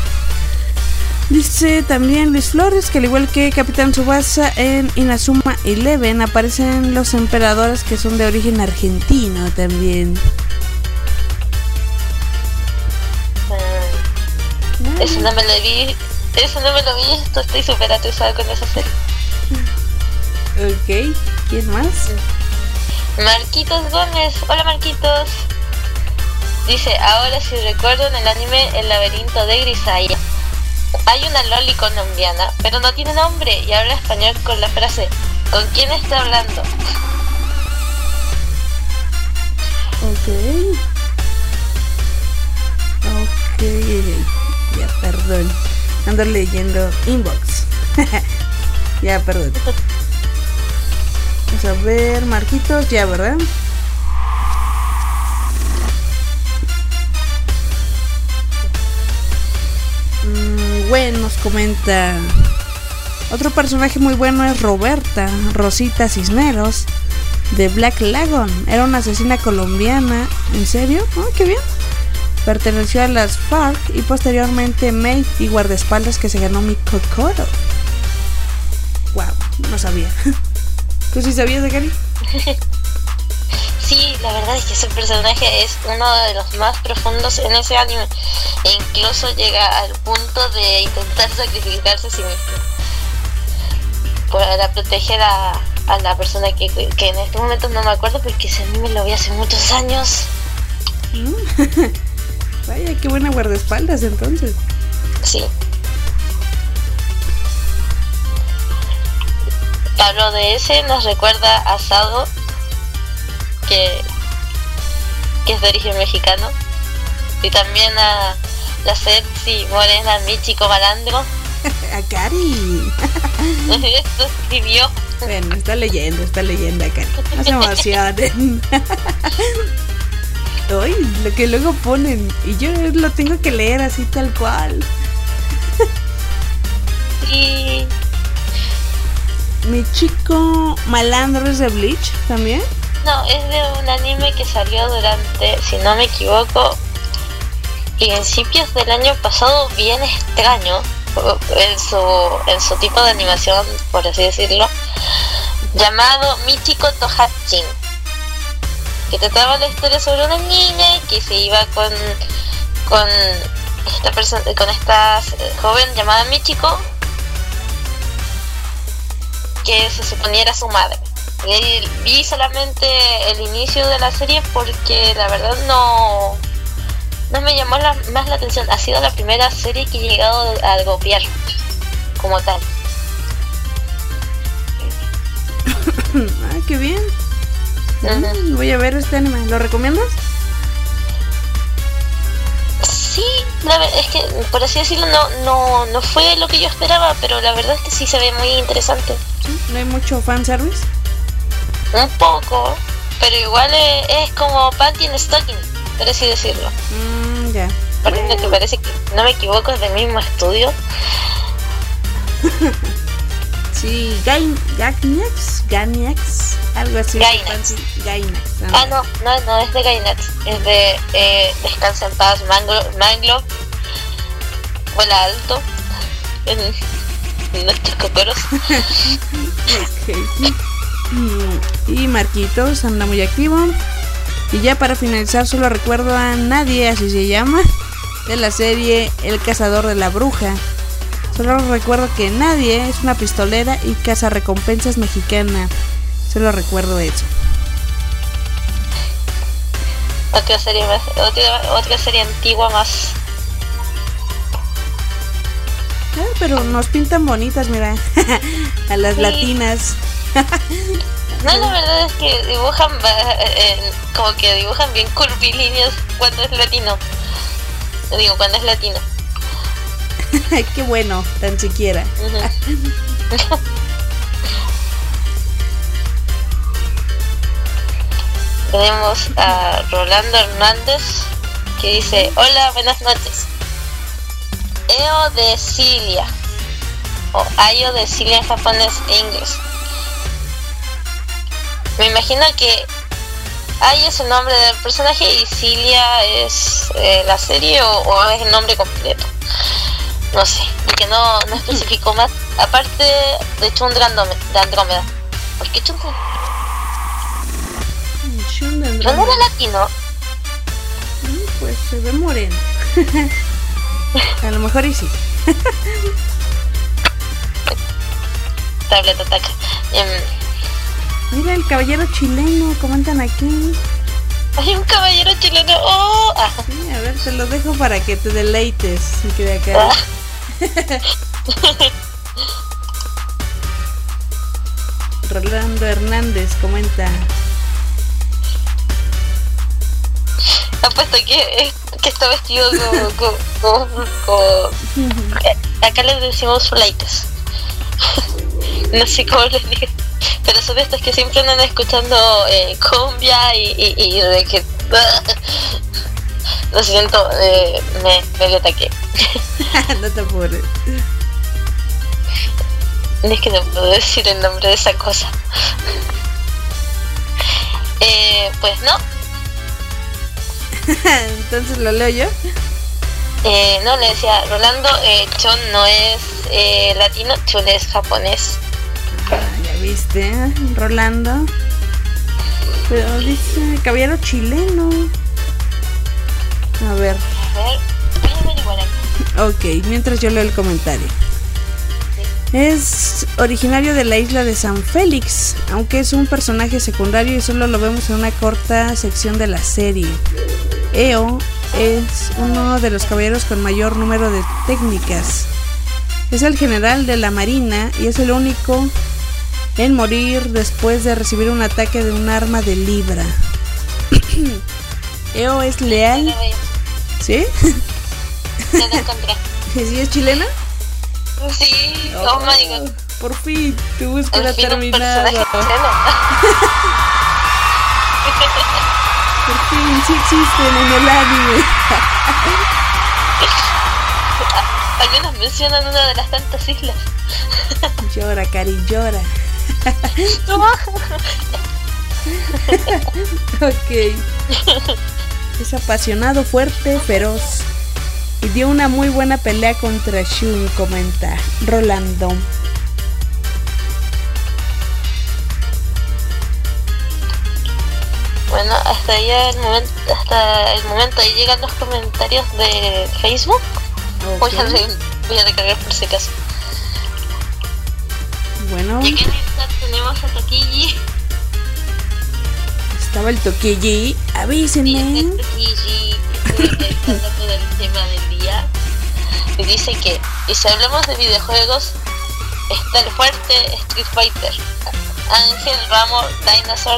Dice también Luis Flores que al igual que Capitán Tsubasa en Inazuma Eleven aparecen los emperadores que son de origen argentino también. Eso no me lo he visto, estoy súper atrasada con esa serie. Ok, ¿quién más? Marquitos Gómez, hola Marquitos. Dice: ahora sí recuerdo en el anime El laberinto de Grisaya hay una loli colombiana, pero no tiene nombre y habla español con la frase ¿con quién está hablando? Ok. Ya, perdón. Ando leyendo inbox. Ya, perdón. Vamos a ver, Marquitos, ya, ¿verdad? Gwen nos comenta: otro personaje muy bueno es Roberta, Rosita Cisneros, de Black Lagoon. Era una asesina colombiana. ¿En serio? Oh, qué bien. Perteneció a las FARC y posteriormente maid y guardaespaldas que se ganó mi Kokoro. Wow, no sabía. ¿Tú sí sabías, Akari? Sí, la verdad es que ese personaje es uno de los más profundos en ese anime e incluso llega al punto de intentar sacrificarse a sí mismo para proteger a la persona que en este momento no me acuerdo porque ese anime lo vi hace muchos años. Vaya, qué buena guardaespaldas entonces. Sí. Pablo de ese nos recuerda a Sado, que es de origen mexicano, y también a la sexy morena Michiko Malandro. Akari. Esto escribió. Bueno, está leyendo Akari. No se emocionen. Ay, lo que luego ponen y yo lo tengo que leer así tal cual. Sí. Mi chico Malandro es de Bleach también. No, es de un anime que salió durante, si no me equivoco, principios del año pasado, bien extraño en su tipo de animación, por así decirlo, llamado Michiko Tohachin, que trataba la historia sobre una niña que se iba con esta joven llamada Michiko, que se suponía era su madre. Y vi solamente el inicio de la serie porque la verdad no me llamó más la atención. Ha sido la primera serie que he llegado a copiar como tal. Ah, qué bien. Voy a ver este anime. ¿Lo recomiendas? Sí, la verdad es que por así decirlo no fue lo que yo esperaba, pero la verdad es que sí se ve muy interesante. ¿Sí? ¿No hay mucho fanservice? Un poco, pero igual es como panty en stocking, por así decirlo. Ya. Porque que parece que, no me equivoco, es del mismo estudio. Sí, Gainax Algo así. Gainax. Gainax. Ah, no es de Gainax, es de Descansa en Paz, Manglove, vuela alto en nuestros cocoros. Ok. Y Marquitos anda muy activo. Y ya para finalizar, solo recuerdo a Nadie, así se llama, de la serie El Cazador de la Bruja. Solo recuerdo que Nadie es una pistolera y caza recompensas mexicana. Solo recuerdo eso. Otra serie antigua más. Pero nos pintan bonitas, mira. A las Sí. latinas. No, la verdad es que dibujan como que dibujan bien curvilíneos cuando es latino. Digo, cuando es latino. Qué bueno, tan siquiera. Ujú. Tenemos a Rolando Hernández que dice: hola, buenas noches. Eo de Cilia, o Ayo de Cilia en japonés e inglés. Me imagino que Ai es el nombre del personaje y Cilia es la serie o es el nombre completo. No sé, y que no especificó más, aparte de Chundra de Andrómeda. ¿Por qué Chundra? ¿No era latino? Pues se ve moreno. A lo mejor y sí. Tablet ataca. Mira el caballero chileno, comentan aquí. Hay un caballero chileno. ¡Oh! Ah. Sí, a ver, te lo dejo para que te deleites. Y que de acá. Rolando Hernández comenta. Apuesto que está vestido acá les decimos flaites. No sé cómo les digo, pero son estos que siempre andan escuchando cumbia y de que lo siento, me ataqué. No te apures. Es que no puedo decir el nombre de esa cosa. Pues no. Entonces lo leo yo. No, le decía Rolando, Chon no es latino, Chon es japonés. Ya viste, Rolando. Pero dice caballero chileno. A ver. Voy a averiguar aquí. Ok, mientras yo leo el comentario. Es originario de la isla de San Félix, aunque es un personaje secundario y solo lo vemos en una corta sección de la serie. Eo es uno de los caballeros con mayor número de técnicas. Es el general de la marina y es el único en morir después de recibir un ataque de un arma de Libra. Eo es leal. ¿Sí? Ya la encontré. ¿Sí es chilena? Sí, oh my god. Por fin, tu búsqueda Al fin un terminada. personaje chileno. Por fin, sí existen en el anime. Al menos mencionan una de las tantas islas. Llora, Cari, llora. Ok. Es apasionado, fuerte, feroz. Y dio una muy buena pelea contra Shun, comenta Rolando. Bueno, hasta el momento ahí llegan los comentarios de Facebook. Ok. Voy a recargar por si acaso. Bueno, Y aquí en el chat tenemos a Tokiji. estaba el Toquilli. Y este Avísenme. Tokiji está hablando del tema del día. Y dice que, y si hablamos de videojuegos, está el fuerte Street Fighter, Ángel Ramos Dinosaur.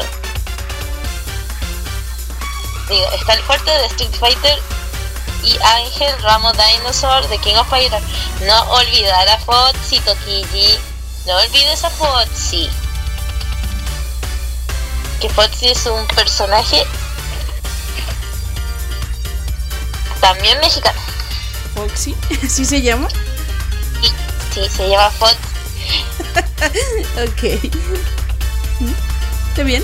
Digo, está el fuerte de Street Fighter y Ángel Ramos Dinosaur de King of Fighters. No olvidar a Foxy, Tokiji. No olvides a Foxy. Que Foxy es un personaje también mexicano. Foxy, ¿así se llama? Y sí, se llama Foxy. Ok. ¿Está bien?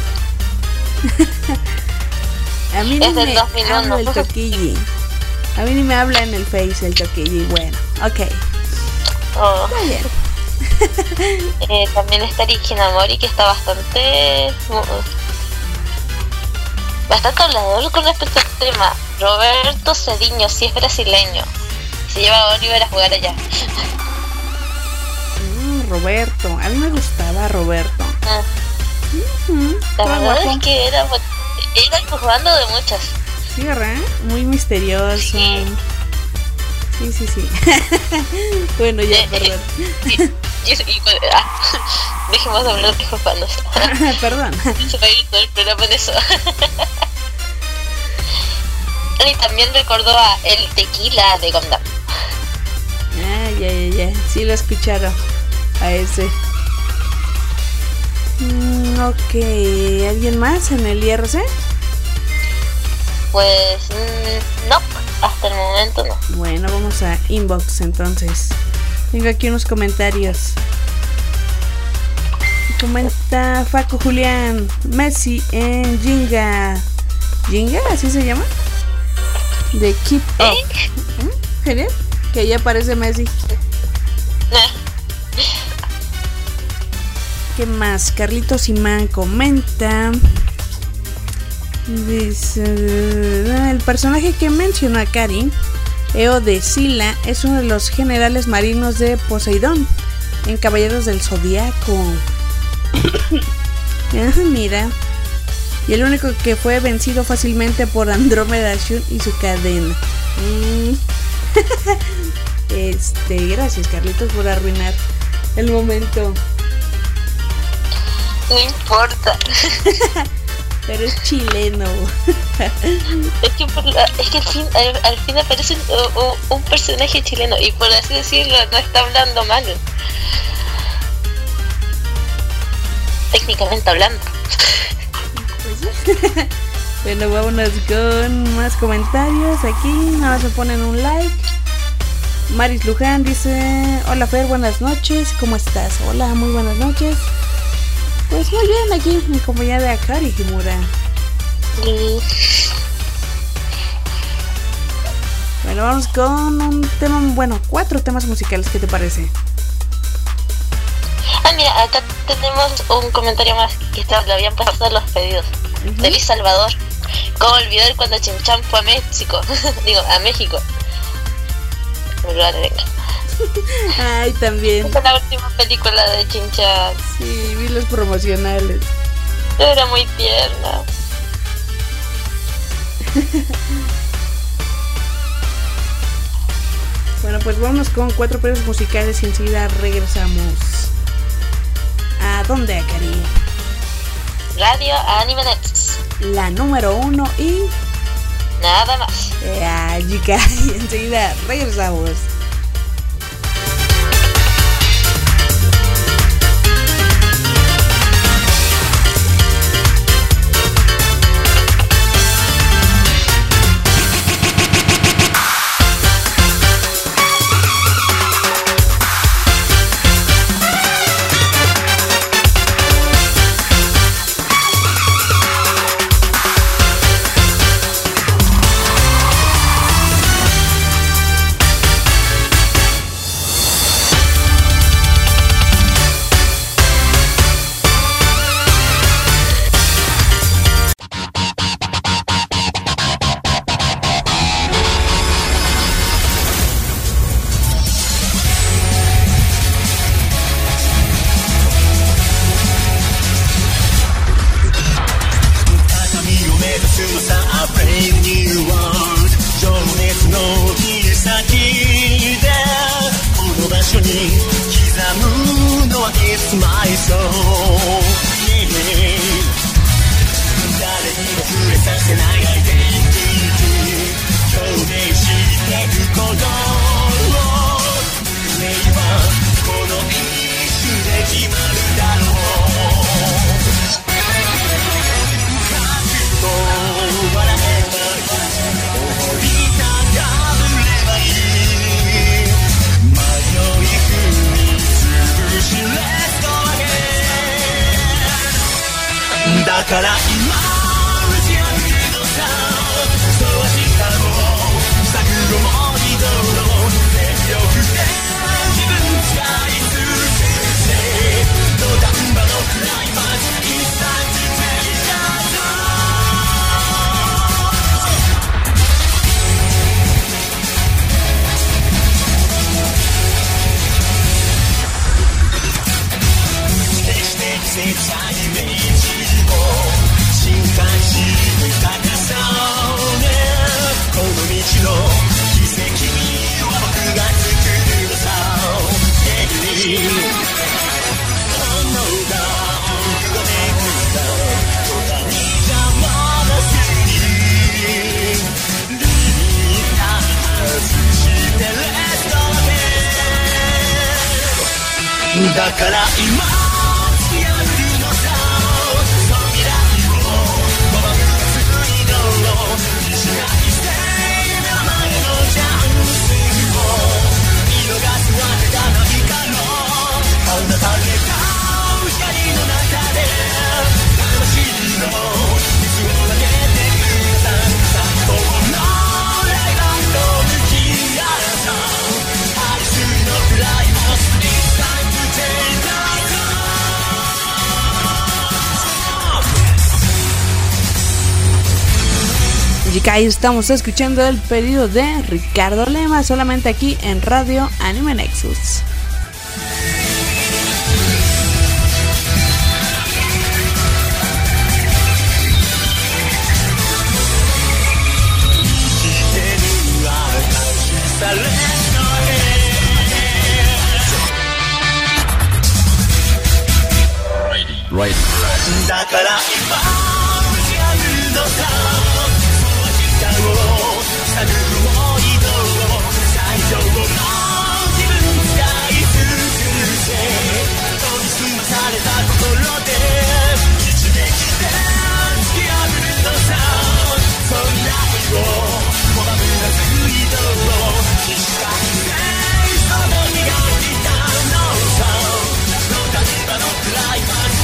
A mí ni Es del me 2001. habla el Toquilli. A mí ni me habla en el Face el Toquilli. Bueno, ok. Oh. Está bien. También está Rikinamori, que está bastante hablador con respecto al tema. Roberto Cediño, si es brasileño, se lleva a Oliver a jugar allá. Roberto, a mí me gustaba Roberto. La verdad es que era el jugando de muchas. Sí, ¿verdad? Muy misterioso. Sí. Bueno, ya, perdón. Dejemos de hablar de Jofanos. Perdón. Se va a ir todo el programa en eso. Y también recordó a El Tequila de Gundam. Ya. Sí, lo escucharon. A ese. Ok. ¿Alguien más en el IRC? Pues no, hasta el momento no. Bueno, vamos a inbox entonces. Tengo aquí unos comentarios. Comenta Facu Julián: Messi en Jinga. ¿Jinga? ¿Así se llama? De Keep Up. Genial. Que ahí aparece Messi. ¿Qué más? Carlitos Imán comenta. Dice: el personaje que mencionó a Karin, Eo de Sila, es uno de los generales marinos de Poseidón en Caballeros del Zodiaco. Mira. Y el único que fue vencido fácilmente por Andrómeda Shun y su cadena. Gracias, Carlitos, por arruinar el momento. No importa. Pero es chileno. Es que al fin aparece un personaje chileno, y por así decirlo, no está hablando mal. Técnicamente hablando. Bueno, vámonos con más comentarios. Aquí nada más me ponen un like. Maris Luján dice: hola Fer, buenas noches, ¿cómo estás? Hola, muy buenas noches. Pues muy bien, aquí en compañía de Akari Himura. Bueno, vamos con un tema, 4 temas musicales, ¿qué te parece? Mira, acá tenemos un comentario más que lo habían pasado los pedidos. De Luis Salvador: ¿cómo olvidar cuando Chinchan fue a México? Digo, a México. Venga. Ay, también. Esta es la última película de Chinchan. Sí, vi los promocionales. Era muy tierna. Bueno, pues vámonos con 4 premios musicales y enseguida regresamos. ¿A dónde, Akari? Radio Anime Nexus, la número 1 y... nada más. Chica, y enseguida regresamos. から今打ち破るのさそうしたも探るも二度の全力で自分使い続け土壇場のクライマックスインスタントテイカー決して季節はイメージを進化し高さをねこの道の奇跡は僕が作るのさ炎が僕がめくった空に邪魔なすぎリミッター外してレストランだから今突き破るのさその未来をままぶついの意志が一斉目の前のチャンスを見逃すわけがないから放たれた光の中で魂の水を投げてくれた最高のライバルと向き合ったありすぎのクライマックス It's time to take off Y acá estamos escuchando el pedido de Ricardo Lema, solamente aquí en Radio Anime Nexus. Right. だから今打ち破るのさそうしたを探るもう一度最上の自分使い続け研ぎ澄まされた心で一撃で突き破るのさその未来を拒むな水道起死回生その磨いたのさその立場のクライマックス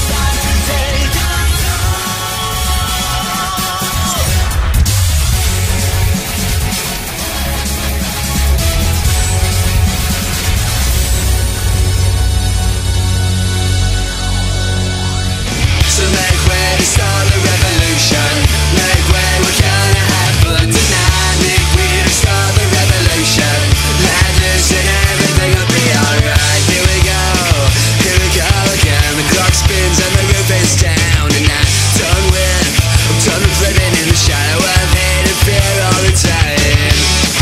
So make way to start the revolution. Make way, we're gonna have fun tonight. Make way to start the revolution. Let loose and everything will be alright. Here we go again. The clock spins and the roof is down. And I'm done with living in the shadow of hate and fear all the time.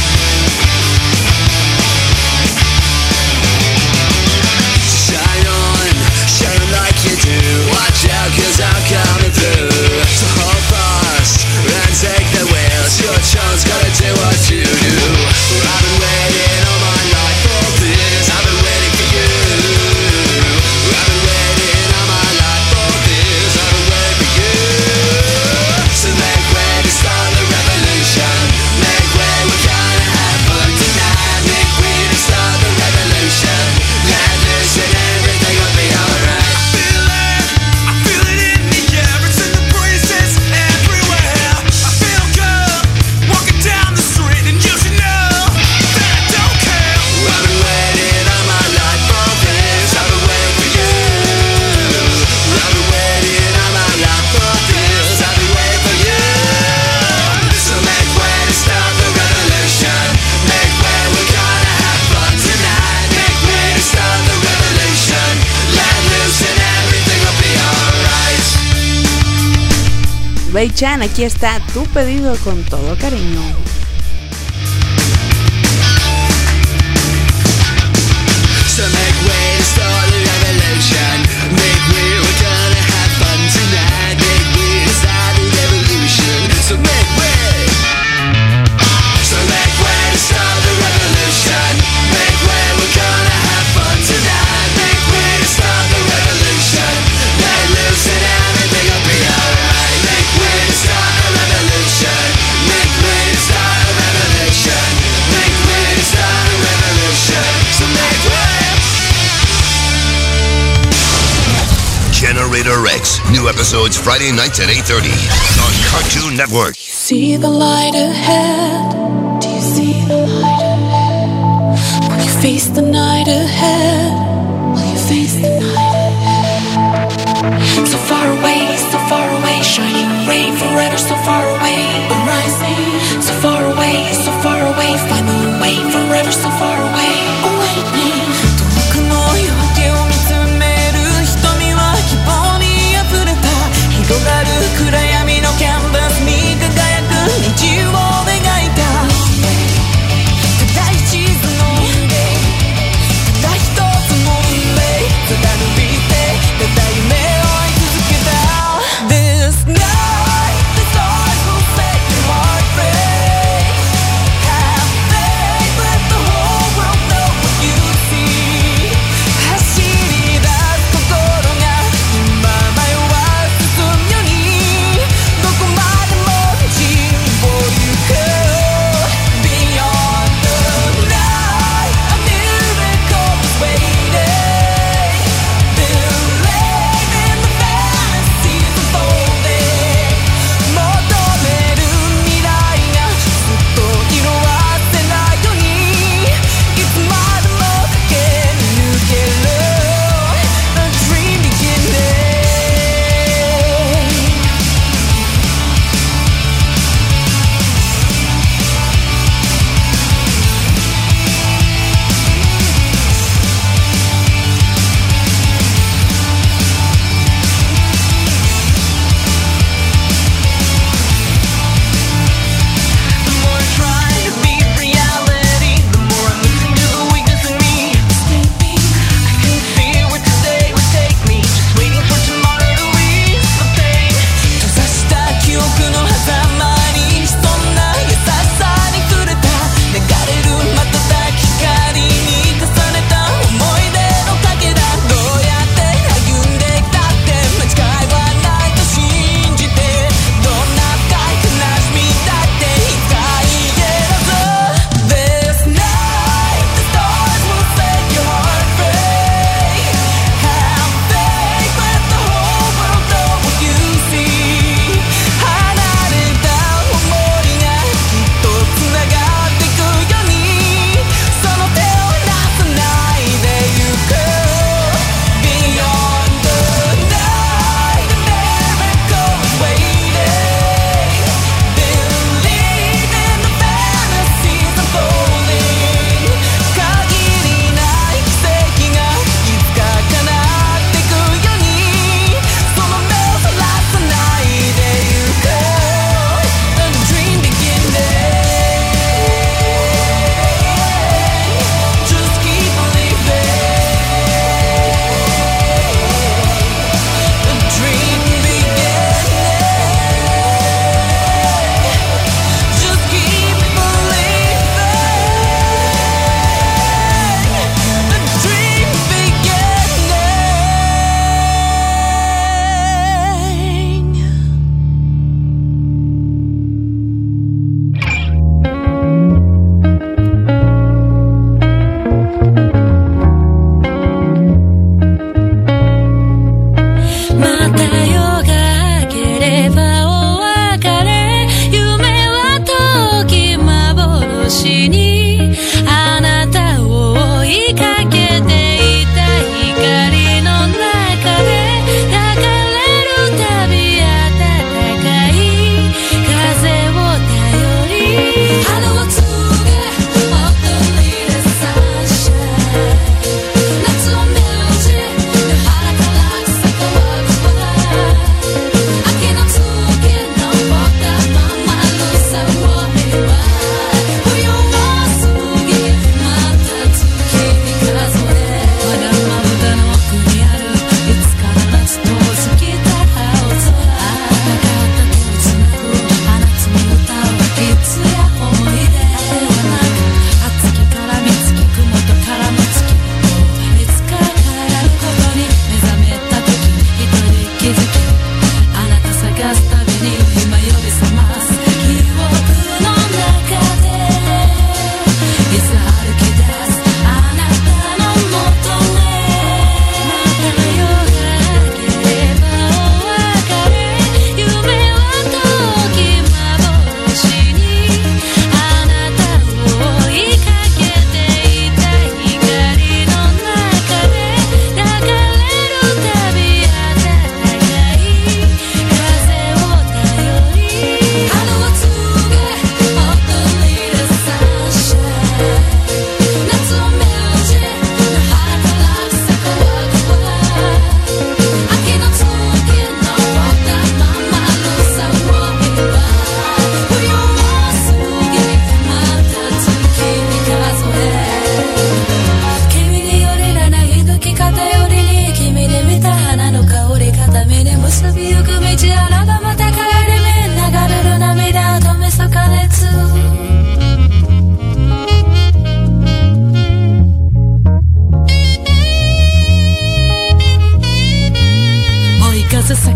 Shine like you do. Watch out, 'cause I'm coming through. So hold fast and take the wheel. It's your chance, gotta do what you do. I've been waiting all my life for this. I've been waiting for you. I've been waiting all my life for this. I've been waiting for you. So make way to start the revolution. Make way, we're gonna have fun tonight. Make way to start the revolution. Let loose and everything will be alright. I feel it in the air, it's in the breezes everywhere. I feel good, walking down the street and you should know that I don't care. I've been waiting all my life for this. I've been waiting for you. I've been waiting all my life for this. I've been waiting for you. So make way to start the revolution. Make way, we're gonna have fun tonight. Make way to start the revolution. Let loose and everything will be alright. Bei-chan, aquí está tu pedido con todo cariño. So make way to start the revolution. Make way, we're gonna have fun tonight. Make way to start the revolution. So make way. So make way to start the revolution. Make way, we're gonna have fun tonight. Make way to start the revolution. Let loose and everything will be alright. Make way to start the revolution. Make way to start Rated X. New episodes Friday nights at 8:30 on Cartoon Network. See the light ahead. Do you see the light ahead? Will you face the night ahead? Will you face the night ahead? So far away, shining rain forever so far away. We're rising, so far away, find the way forever so far away. Awakening. 遠くの夜明けを見つめる瞳は希望にあふれた。広がる暗闇のキャンバスに輝く虹を描いた。ただ一途のただ一つの運命貫いてただ夢を追い続けた。This night the stars will set your heart free. Have faith, let the whole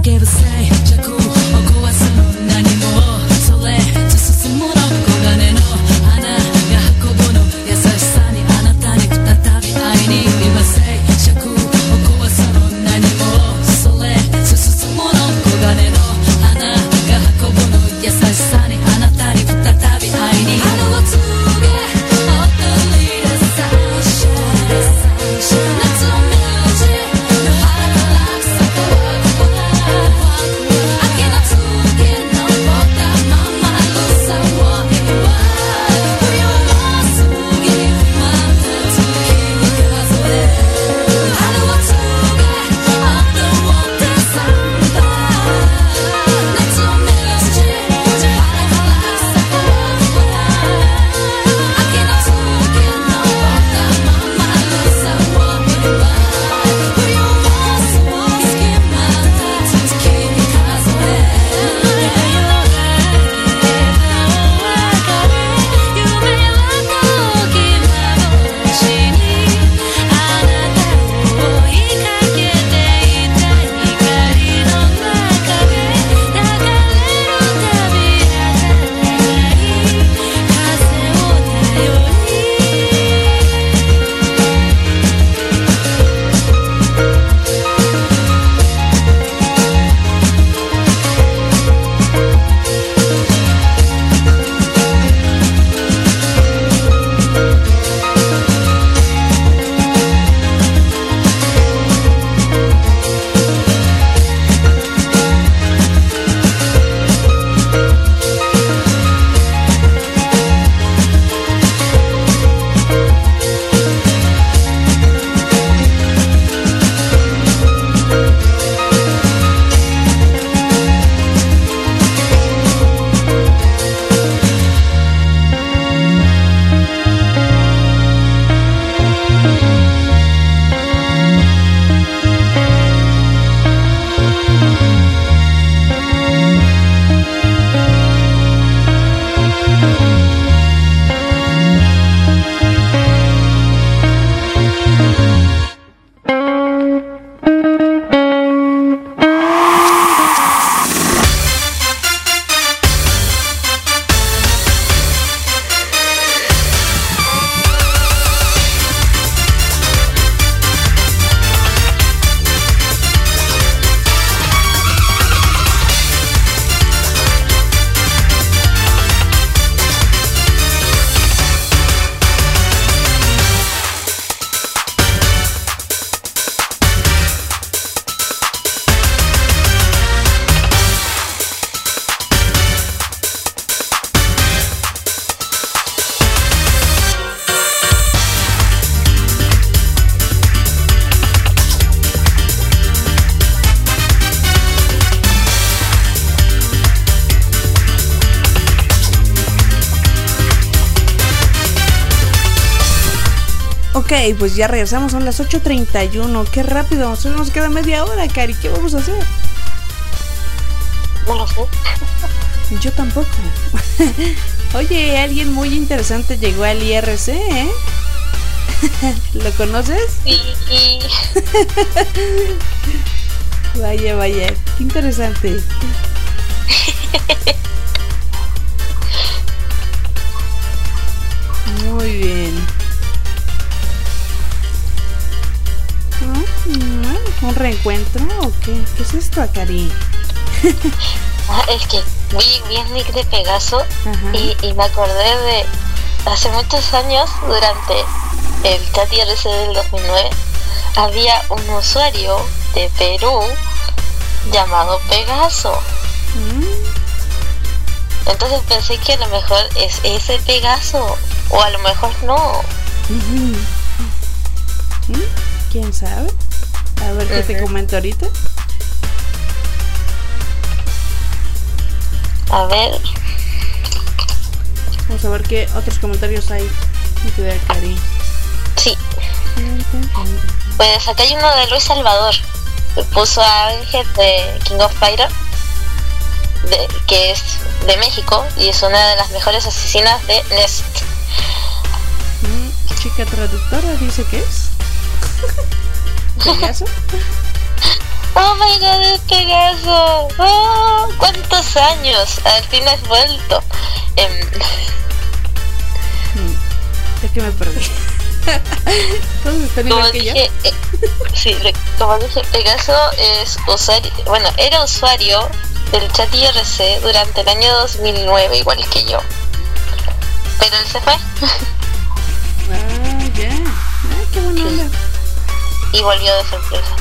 け伏せ尺を壊すの何もそれ進むの黄金の花が運ぶの優しさにあなたに再び会いに言わせ尺を壊すの何もそれ進むの黄金の花が運ぶの優しさにあなたに再び会いに春を告げ踊り出さ夏を見るじ春から咲く秋の月のぼったままるさを言わ冬も過ぎまた月に数え春を告げ踊ってさんだ夏を見るじ春から咲く秋の月のぼったままるさを言わ冬も過ぎまた月に数え夢は時幻にあなたを追いかけていた光の中で流れる旅立たない風を頼 Ok, pues ya regresamos, son las 8:31. Qué rápido, solo nos queda media hora, Cari. ¿Qué vamos a hacer? No lo sé. Yo tampoco. Oye, alguien muy interesante llegó al IRC, ¿eh? ¿Lo conoces? Sí. Vaya, vaya, qué interesante. Muy bien. ¿Un reencuentro o qué? ¿Qué es esto, Akari? Es que vi el nick de Pegaso y me acordé de hace muchos años, durante el chat IRC del 2009, había un usuario de Perú llamado Pegaso. Entonces pensé que a lo mejor es ese Pegaso, o a lo mejor no. ¿Quién sabe? A ver qué te comento ahorita. A ver. Vamos a ver qué otros comentarios hay. De Akari. Sí. Pues acá hay uno de Luis Salvador. Puso a Ángel de King of Fighter, que es de México y es una de las mejores asesinas de Nest. Chica traductora dice que es. ¿Pegaso? Oh my god, el Pegaso. Oh, ¿cuántos años? Al fin has vuelto. Es que me perdí. Todos están Como igual que yo. dije, sí, como dije, Pegaso es usuario, bueno, era usuario del chat IRC durante el año 2009, igual que yo. Pero él se fue. Ah, ya. Ah, qué buena onda. Y volvió de sorpresa.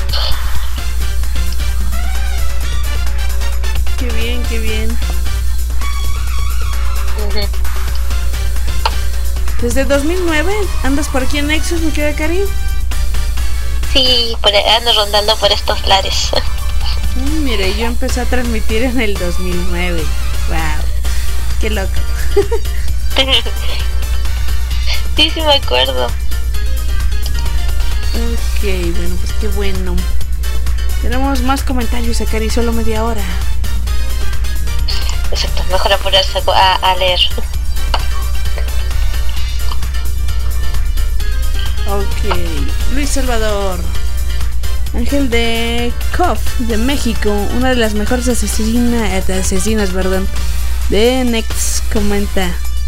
Qué bien, qué bien. Ujú. Desde 2009 andas por aquí en Nexus, mi querida Cari. Sí, ando rondando por estos lares. Mire, yo empecé a transmitir en el 2009. Wow, qué loco. Sí, sí me acuerdo. Ok, bueno, pues qué bueno. Tenemos más comentarios, Cari, solo media hora. Exacto, mejor apurarse a leer. Ok, Luis Salvador. Ángel de Kof, de México, una de las mejores asesinas, perdón, de Next, comenta.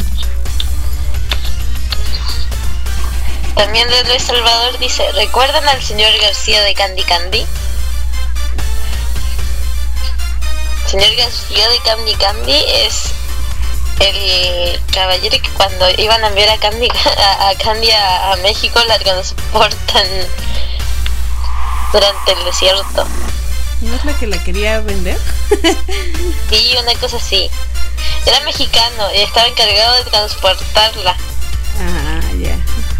También de Luis Salvador dice, ¿recuerdan al señor García de Candy Candy? Señor García de Candy Candy es el caballero que cuando iban a enviar a Candy a México la transportan durante el desierto. ¿No es la que la quería vender? Sí, una cosa así. Era mexicano y estaba encargado de transportarla. Ah, ya.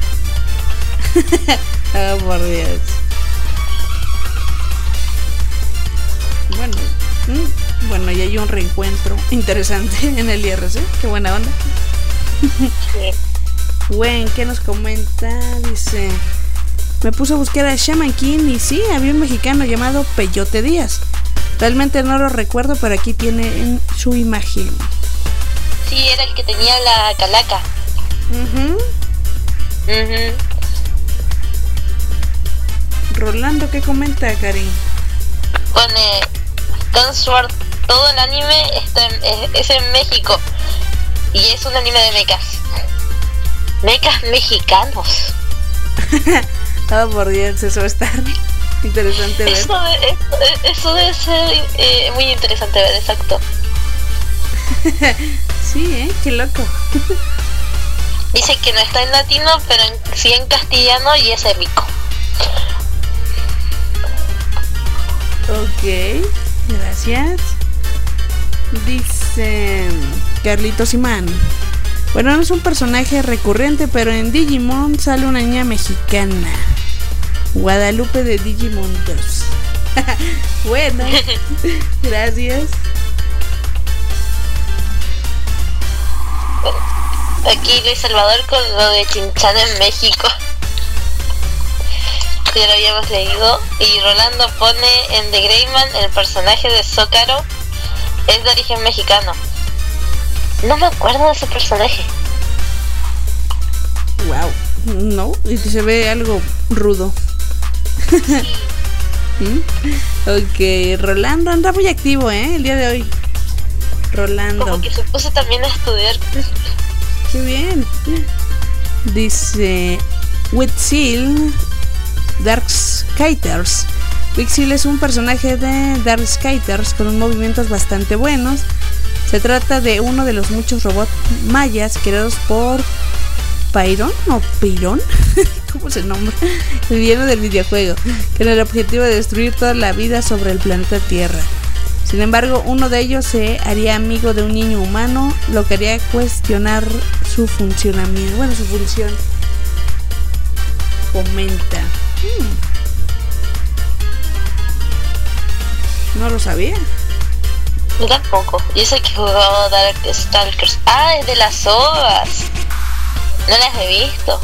Oh, por Dios. Bueno, ya hay un reencuentro interesante en el IRC. Qué buena onda. Sí. Gwen, ¿qué nos comenta? Dice, me puse a buscar a Shaman King y sí, había un mexicano llamado Peyote Díaz. Realmente no lo recuerdo, pero aquí tiene en su imagen. Sí, era el que tenía la calaca. Rolando, ¿qué comenta, Karin? Pone Gunsword, todo el anime es en México y es un anime de mechas. Mechas mexicanos. Oh, por Dios, eso va a estar interesante ver. Eso debe ser muy interesante ver, exacto. Sí, qué loco. Dice que no está en latino, pero sí en castellano y es épico. Ok, gracias. Dice Carlitos Imán. Bueno, no es un personaje recurrente, pero en Digimon sale una niña mexicana, Guadalupe de Digimon 2. Bueno, gracias. Aquí Luis Salvador con lo de Chinchan en México. Ya lo habíamos leído. Y Rolando pone en The Greyman el personaje de Zócaro es de origen mexicano. No me acuerdo de ese personaje. Wow, no, y se ve algo rudo. Ok, Rolando anda muy activo, el día de hoy. Rolando. Como que se puso también a estudiar. Qué bien. Dice Wixil Darkskiters. Wixil es un personaje de Darkskiters con unos movimientos bastante buenos. Se trata de uno de los muchos robots mayas creados por Pyron o Pirón, ¿cómo se nombra? El villano del videojuego, con el objetivo de destruir toda la vida sobre el planeta Tierra. Sin embargo, uno de ellos se haría amigo de un niño humano, lo que haría cuestionar su funcionamiento. Bueno, su función. Comenta. No lo sabía. Yo tampoco. Yo sé que jugaba Darkstalkers. Ah, es de las OVAs. No las he visto.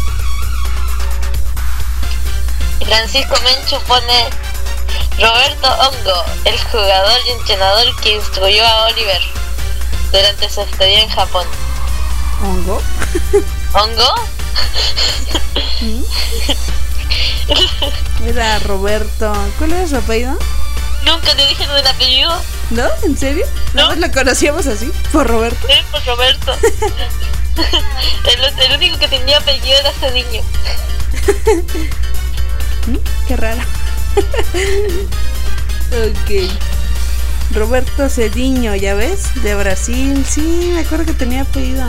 Y Francisco Menchu pone Roberto Hongo, el jugador y entrenador que instruyó a Oliver durante su estadía en Japón. ¿Hongo? ¿Hongo? Era Roberto. ¿Cuál era su apellido? Nunca le dije del apellido. ¿No? ¿En serio? No. ¿No lo conocíamos así? ¿Por Roberto? Sí, por Roberto. el único que tenía apellido era Cediño. Qué raro. Ok. Roberto Cediño, ¿ya ves? De Brasil. Sí, me acuerdo que tenía apellido.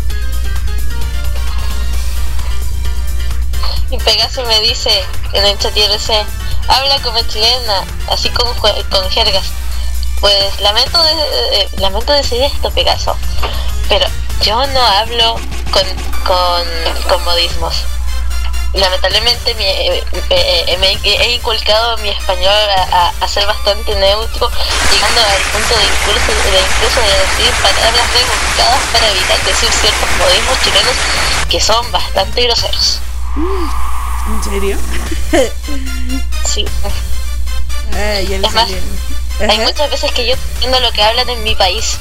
Y Pegaso me dice en el chat IRC, habla como chilena, así con jergas. Pues lamento decir esto, Pegaso, pero yo no hablo con modismos. Lamentablemente me he inculcado mi español a ser bastante neutro, llegando al punto de incluso de decir palabras rebuscadas para evitar decir ciertos modismos chilenos que son bastante groseros. ¿En serio? Sí. Ya es más, hay muchas veces que yo entiendo lo que hablan en mi país.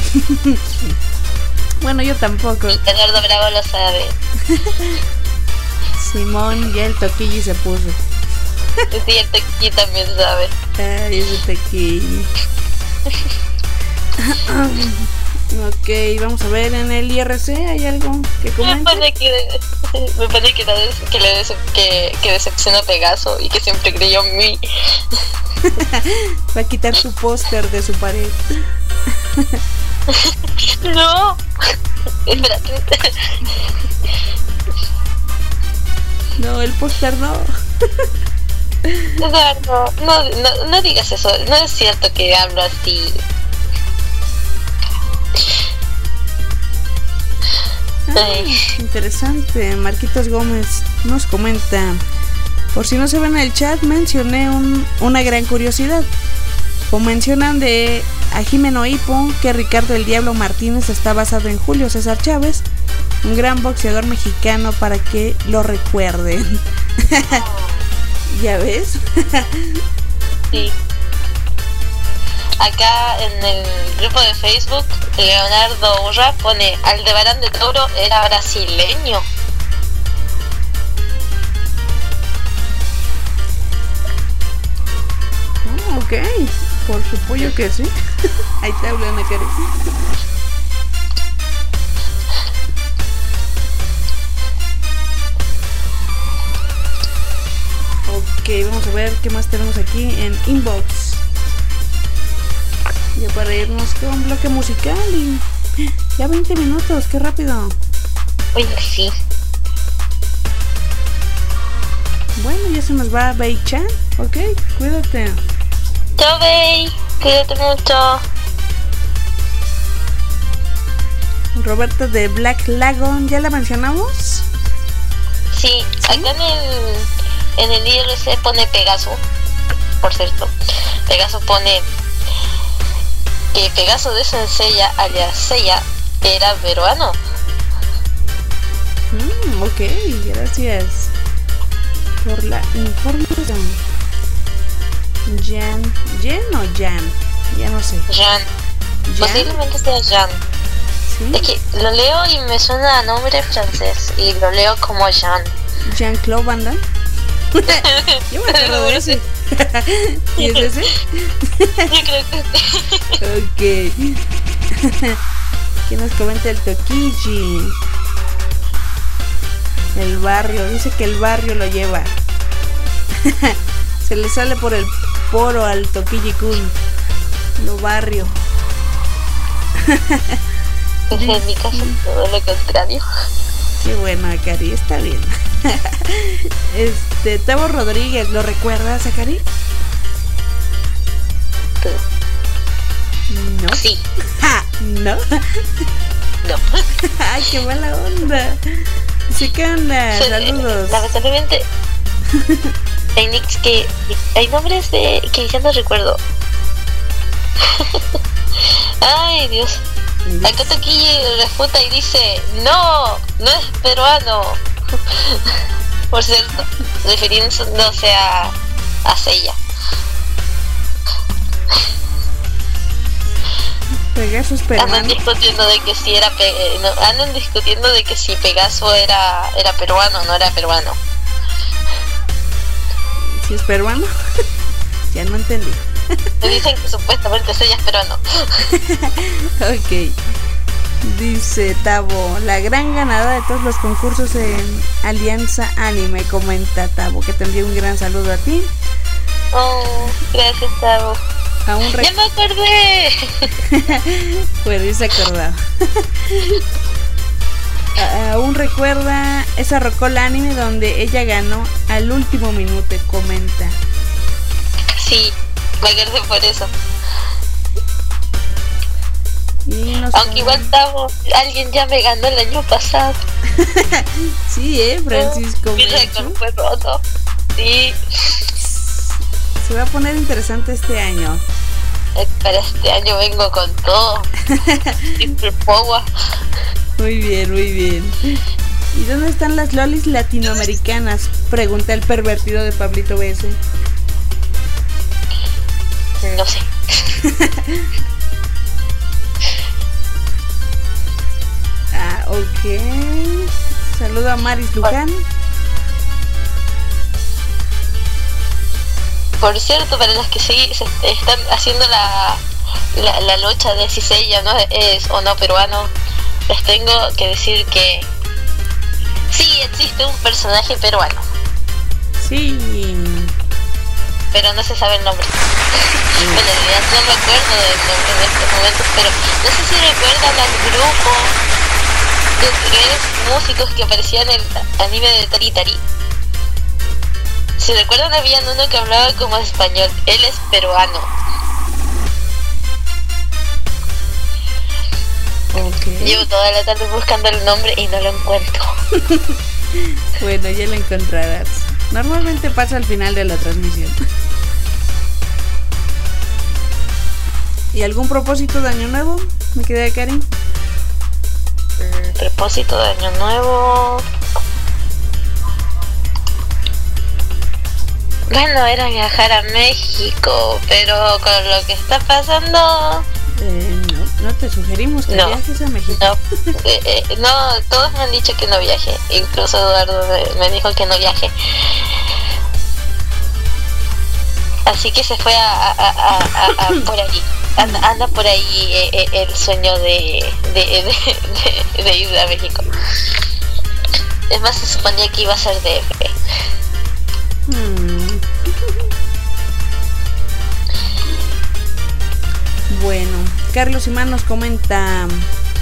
Bueno, yo tampoco. Y Eduardo Bravo lo sabe. Simón ya el toquilli se puso. Sí, el toquilli también sabe. Ay, ese toquilli. Ok, vamos a ver en el IRC, ¿hay algo que comentar? Me pone que decepciona a Pegaso y que siempre creyó en mí. Va a quitar su póster de su pared. No. Espérate. No, el póster no. Eduardo, no digas eso. No es cierto que hablo así. Interesante. Marquitos Gómez nos comenta: por si no se ven en el chat, mencioné una gran curiosidad. O mencionan de a Jimeno Hippo que Ricardo el Diablo Martínez está basado en Julio César Chávez, un gran boxeador mexicano, para que lo recuerden. ¿Ya ves? Sí. Acá en el grupo de Facebook, Leonardo Urra pone: Aldebarán de Toro era brasileño. Ok, por supuesto que sí. Ahí te hablan, Cari. Ok, vamos a ver qué más tenemos aquí en inbox. Ya para irnos con bloque musical y ya 20 minutos, qué rápido. Oye, sí. Bueno, ya se nos va Bei-chan. Ok, cuídate. Chao, Bei, cuídate mucho. Roberto de Black Lagoon, ¿ya la mencionamos? Sí, acá en el IRC pone Pegaso. Por cierto, Pegaso pone que Pegaso de Senseiya, alias Seiya, era peruano. Ok, gracias por la información. ¿Jen o Jan? Ya no sé. Jan. Posiblemente sea Jan. ¿Sí? Es que lo leo y me suena a nombre francés y lo leo como Jan. Jean-Claude Van Damme. Yo me acuerdo de ese. ¿Y es ese? Yo creo que sí. Ok. ¿Quién nos comenta el Tokichi? El barrio, dice que el barrio lo lleva. Se le sale por el poro al Tokichi-kun. Lo barrio. En mi caso todo lo contrario. Qué bueno, Akari, está bien. Tavo Rodríguez, ¿lo recuerdas, Akari? No. Sí. ¿No? No. Ay, qué mala onda. Sí, ¿qué onda? Saludos. Lamentablemente hay nicks que hay nombres que ya no recuerdo. Ay, Dios. Acá Toquille refuta y dice: no es peruano. Por cierto, refiriéndose a Seiya. Pegaso es peruano. Andan discutiendo de que si era andan discutiendo de que si Pegaso era peruano o no era peruano. ¿Si es peruano? Ya no entendí. Me dicen que supuestamente soy peruano. Ok. Dice Tabo, la gran ganadora de todos los concursos en Alianza Anime, comenta Tabo, que te envía un gran saludo a ti. Oh, gracias, Tabo. ¡Ya me acordé! Bueno, ya se acordaba. Aún recuerda esa Rocola Anime donde ella ganó al último minuto, comenta. Sí, me acordé por eso. Aunque igual Tabo, alguien ya me ganó el año pasado. Sí, Francisco. Mi récord fue roto. Sí. Se va a poner interesante este año. Para este año vengo con todo. Triple power. Muy bien, muy bien. ¿Y dónde están las lolis latinoamericanas? Pregunta el pervertido de Pablito BS. No sé. Ok. Saludo a Maris Luján. Por cierto, para los que sí se están haciendo la lucha de si ella no es o no peruano, les tengo que decir que sí existe un personaje peruano. Sí. Pero no se sabe el nombre. Bueno, en realidad no me acuerdo del nombre en estos momentos, pero no sé si recuerdan al grupo de tres músicos que aparecían en el anime de Tari Tari. Si recuerdan, había uno que hablaba como español. Él es peruano. Okay. Llevo toda la tarde buscando el nombre y no lo encuentro. Bueno, ya lo encontrarás. Normalmente pasa al final de la transmisión. ¿Y algún propósito de año nuevo? ¿Me queda Karin? Propósito de año nuevo. Bueno, era viajar a México, pero con lo que está pasando... No te sugerimos que viajes a México. No, todos me han dicho que no viaje. Incluso Eduardo me dijo que no viaje. Así que se fue a por ahí. Anda por ahí el sueño de ir a México. Es más, se suponía que iba a ser DF. Bueno, Carlos Imán nos comenta,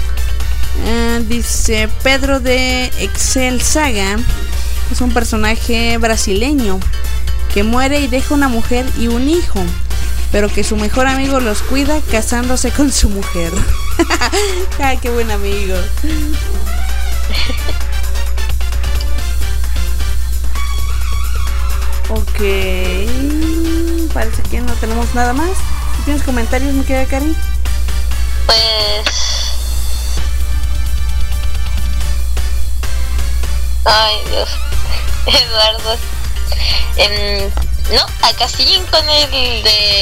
dice Pedro de Excel Saga es un personaje brasileño que muere y deja una mujer y un hijo, pero que su mejor amigo los cuida casándose con su mujer. ¡Ay, qué buen amigo! Ok, parece que no tenemos nada más. ¿Tienes comentarios, me queda Karin? Pues... Ay, Dios. Eduardo. No, acá siguen con el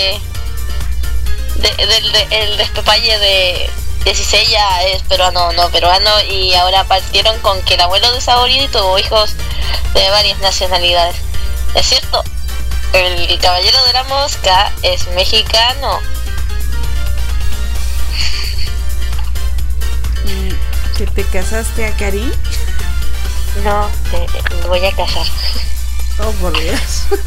el despapalle de si ella es peruano o no peruano, y ahora partieron con que el abuelo de Saori tuvo hijos de varias nacionalidades. Es cierto, el caballero de la mosca es mexicano. ¿Que te casaste a Karin? No, me voy a casar. Oh, por Dios.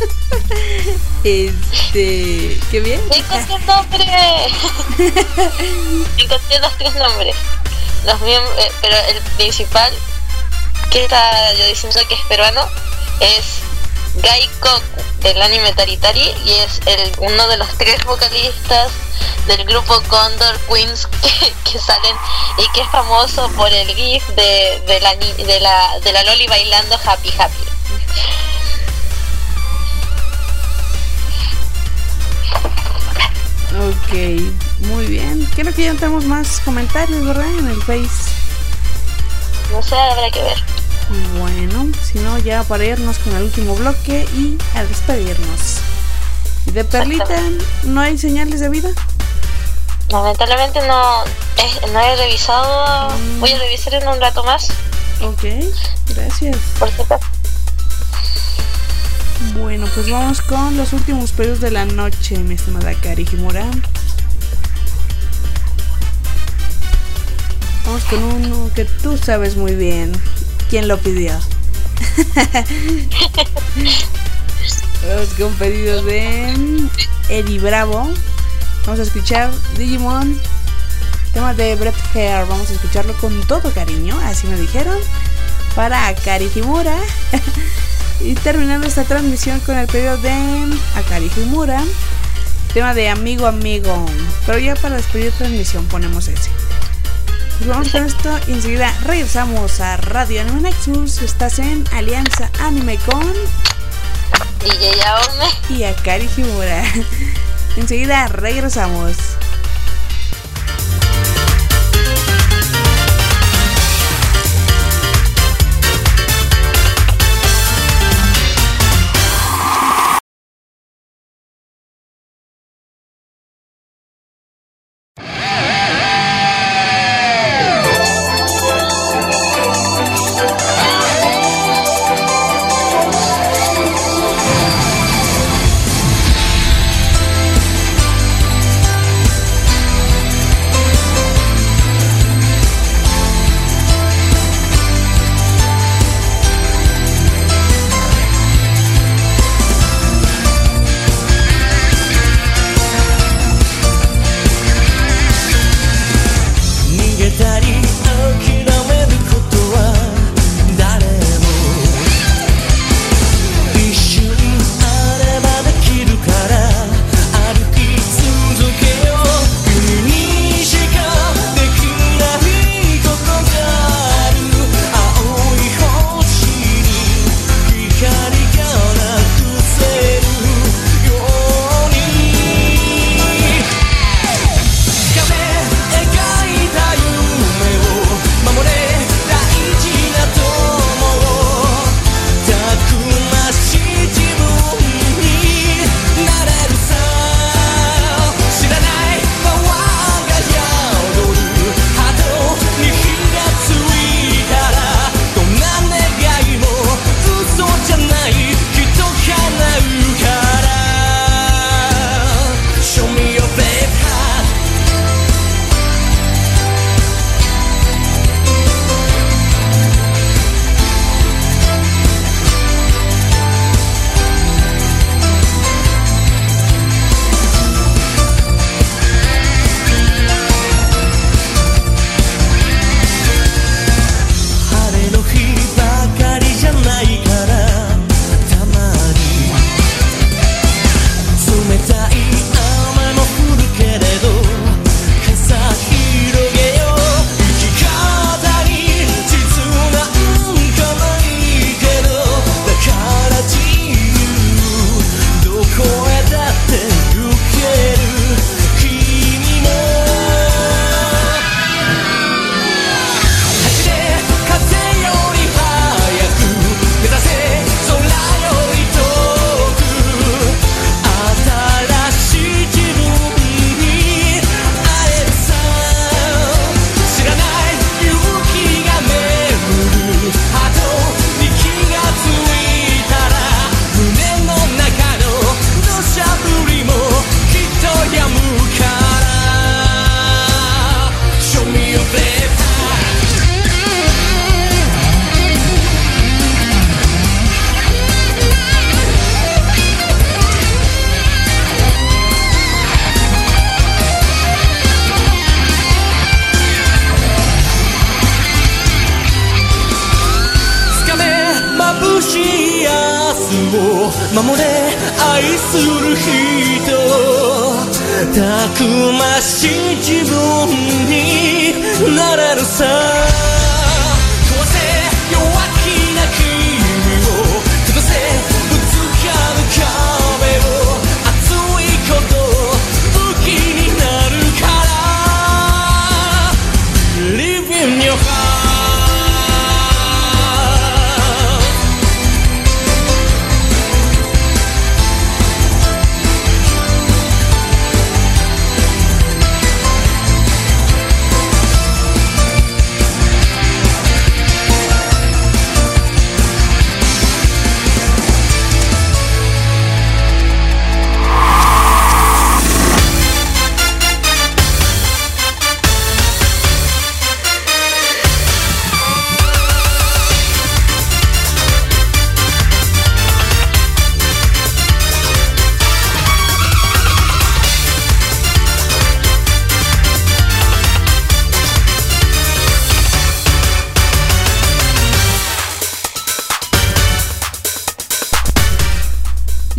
Qué bien. Encontré el nombre. Encontré los tres nombres. Los miembros, pero el principal, que está yo diciendo que es peruano, es Gaikoku del anime Tari Tari, y es uno de los tres vocalistas del grupo Condor Queens que salen y que es famoso por el gif de la Loli bailando Happy Happy. Ok, muy bien. Creo que ya no tenemos más comentarios, ¿verdad? En el Face. No sé, habrá que ver. Bueno, si no, ya para irnos con el último bloque y a despedirnos. ¿Y de Perlita no hay señales de vida? Lamentablemente no he revisado. Voy a revisar en un rato más. Ok, gracias. Por cierto. Bueno. Bueno, pues vamos con los últimos pedidos de la noche, mi estimada Kari Himura. Vamos con uno que tú sabes muy bien quién lo pidió. Vamos con pedidos de Eddie Bravo. Vamos a escuchar Digimon, tema de Brett Hair. Vamos a escucharlo con todo cariño, así me dijeron, para Kari Himura. Y terminando esta transmisión con el pedido de Akari Himura, tema de Amigo Amigo. Pero ya para despedir transmisión ponemos ese. Pues vamos con esto y enseguida regresamos a Radio Anime Nexus. Estás en Alianza Anime con DJ Yaome y Akari Himura. Enseguida regresamos.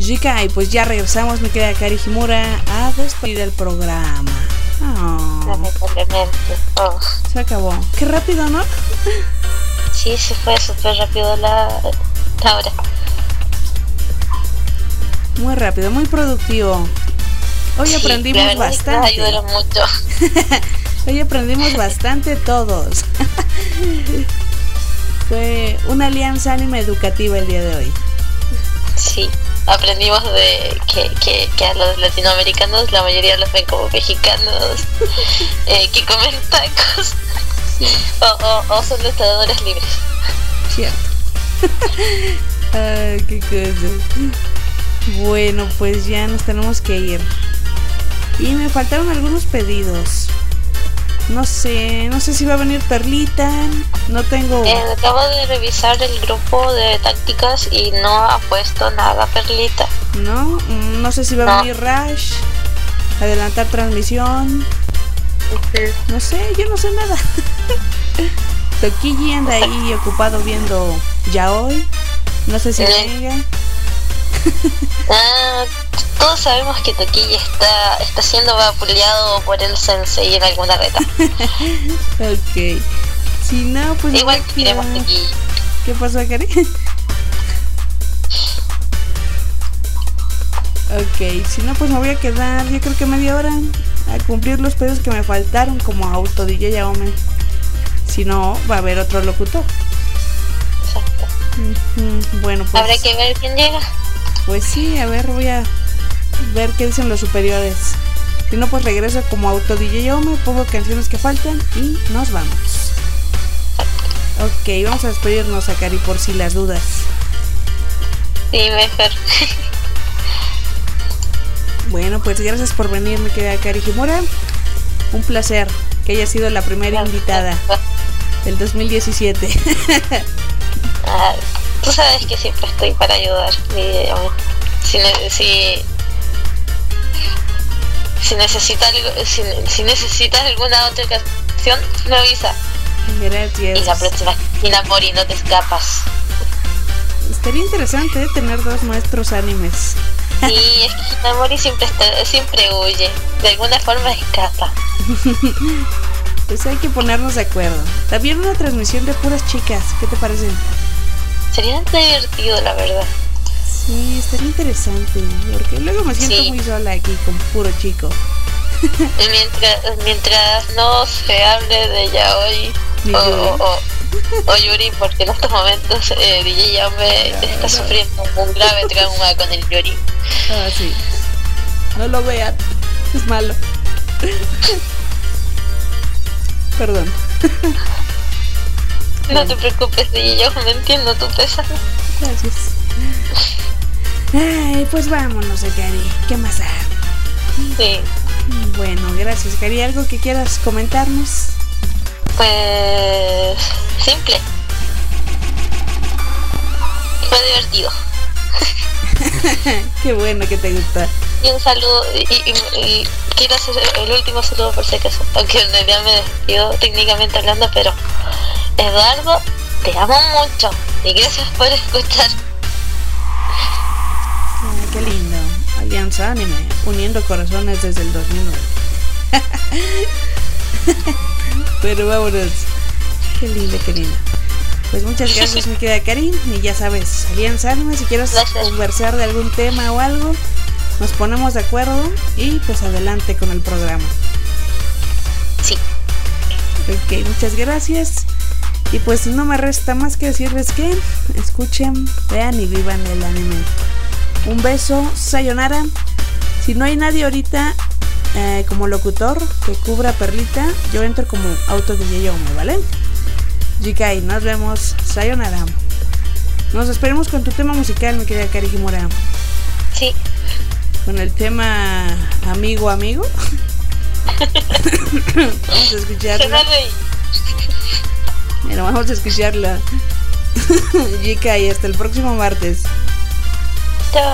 Jika, y pues ya regresamos, me queda Kari Himura a despedir el programa. Lamentablemente. Oh. Se acabó. Qué rápido, ¿no? Sí, se fue súper rápido la hora. Muy rápido, muy productivo. Hoy aprendimos la verdad es que bastante. nos ayudaron mucho. Hoy aprendimos bastante todos. Fue una alianza anime educativa el día de hoy. Sí, aprendimos de que a los latinoamericanos la mayoría los ven como mexicanos que comen tacos, sí. o son luchadores libres. Cierto. Ay, qué cosa. Bueno, pues ya nos tenemos que ir. Y me faltaron algunos pedidos. No sé si va a venir Perlita. No tengo. Acabo de revisar el grupo de tácticas y no ha puesto nada Perlita. No sé si va a venir Rush. Adelantar transmisión. No sé, yo no sé nada. Toquilli anda ahí ocupado viendo Yaoi. No sé si venga. Todos sabemos que Toquilli está siendo vapuleado por el sensei en alguna reta. Ok. Si no, pues igual queremos Toquilli. ¿Qué pasó, Kari? Ok, si no, pues me voy a quedar, yo creo que media hora a cumplir los pedidos que me faltaron como Auto DJ Yaome. Si no, va a haber otro locutor. Exacto. Bueno, pues habrá que ver quién llega. Pues sí, a ver, voy a ver qué dicen los superiores. Si no, pues regreso como Auto DJ Yaome, pongo canciones que faltan y nos vamos. Ok, vamos a despedirnos, Akari, por si las dudas. Sí, mejor. Bueno, pues gracias por venir, me queda Kari Himura. Un placer que haya sido la primera invitada del 2017. Tú sabes que siempre estoy para ayudar. Si necesitas alguna otra ocasión, me avisa. Gracias. Y la próxima Hinamori, no te escapas. Estaría interesante tener dos maestros animes. Sí, es que Hinamori siempre huye. De alguna forma escapa. Pues hay que ponernos de acuerdo. También una transmisión de puras chicas, ¿qué te parece? Sería divertido, la verdad. Sí, estaría interesante, porque luego me siento muy sola aquí con puro chico. Mientras no se hable de Yaoi o Yuri, porque en estos momentos DJ Yaome está sufriendo un grave trauma con el Yuri. Sí. No lo vean, es malo. Perdón. No te preocupes, DJ Yaome, entiendo tu pesar. Gracias. Ay, pues vámonos, Akari. ¿Qué más hay? Sí. Bueno, gracias, Akari. ¿Algo que quieras comentarnos? Pues simple. Fue divertido. Qué bueno que te gusta. Y un saludo, y quiero hacer el último saludo por si acaso, aunque en realidad me despido técnicamente hablando, pero Eduardo, te amo mucho y gracias por escuchar. Qué lindo. Alianza Anime, uniendo corazones desde el 2009. Pero vámonos. Qué lindo, qué lindo. Pues muchas gracias, mi querida Karin. Y ya sabes, Alianza Anime, si quieres conversar de algún tema o algo, nos ponemos de acuerdo y pues adelante con el programa. Sí. Ok, muchas gracias. Y pues no me resta más que decirles que escuchen, vean y vivan el anime. Un beso, sayonara. Si no hay nadie ahorita como locutor que cubra Perlita, yo entro como Auto DJ Yaome, ¿vale? Jikai, nos vemos, sayonara. Nos despedimos con tu tema musical, mi querida Kari Himura. Sí. Con el tema Amigo, Amigo. Vamos a escucharla. Bueno, vamos a escucharla. Jikai, hasta el próximo martes. Chao.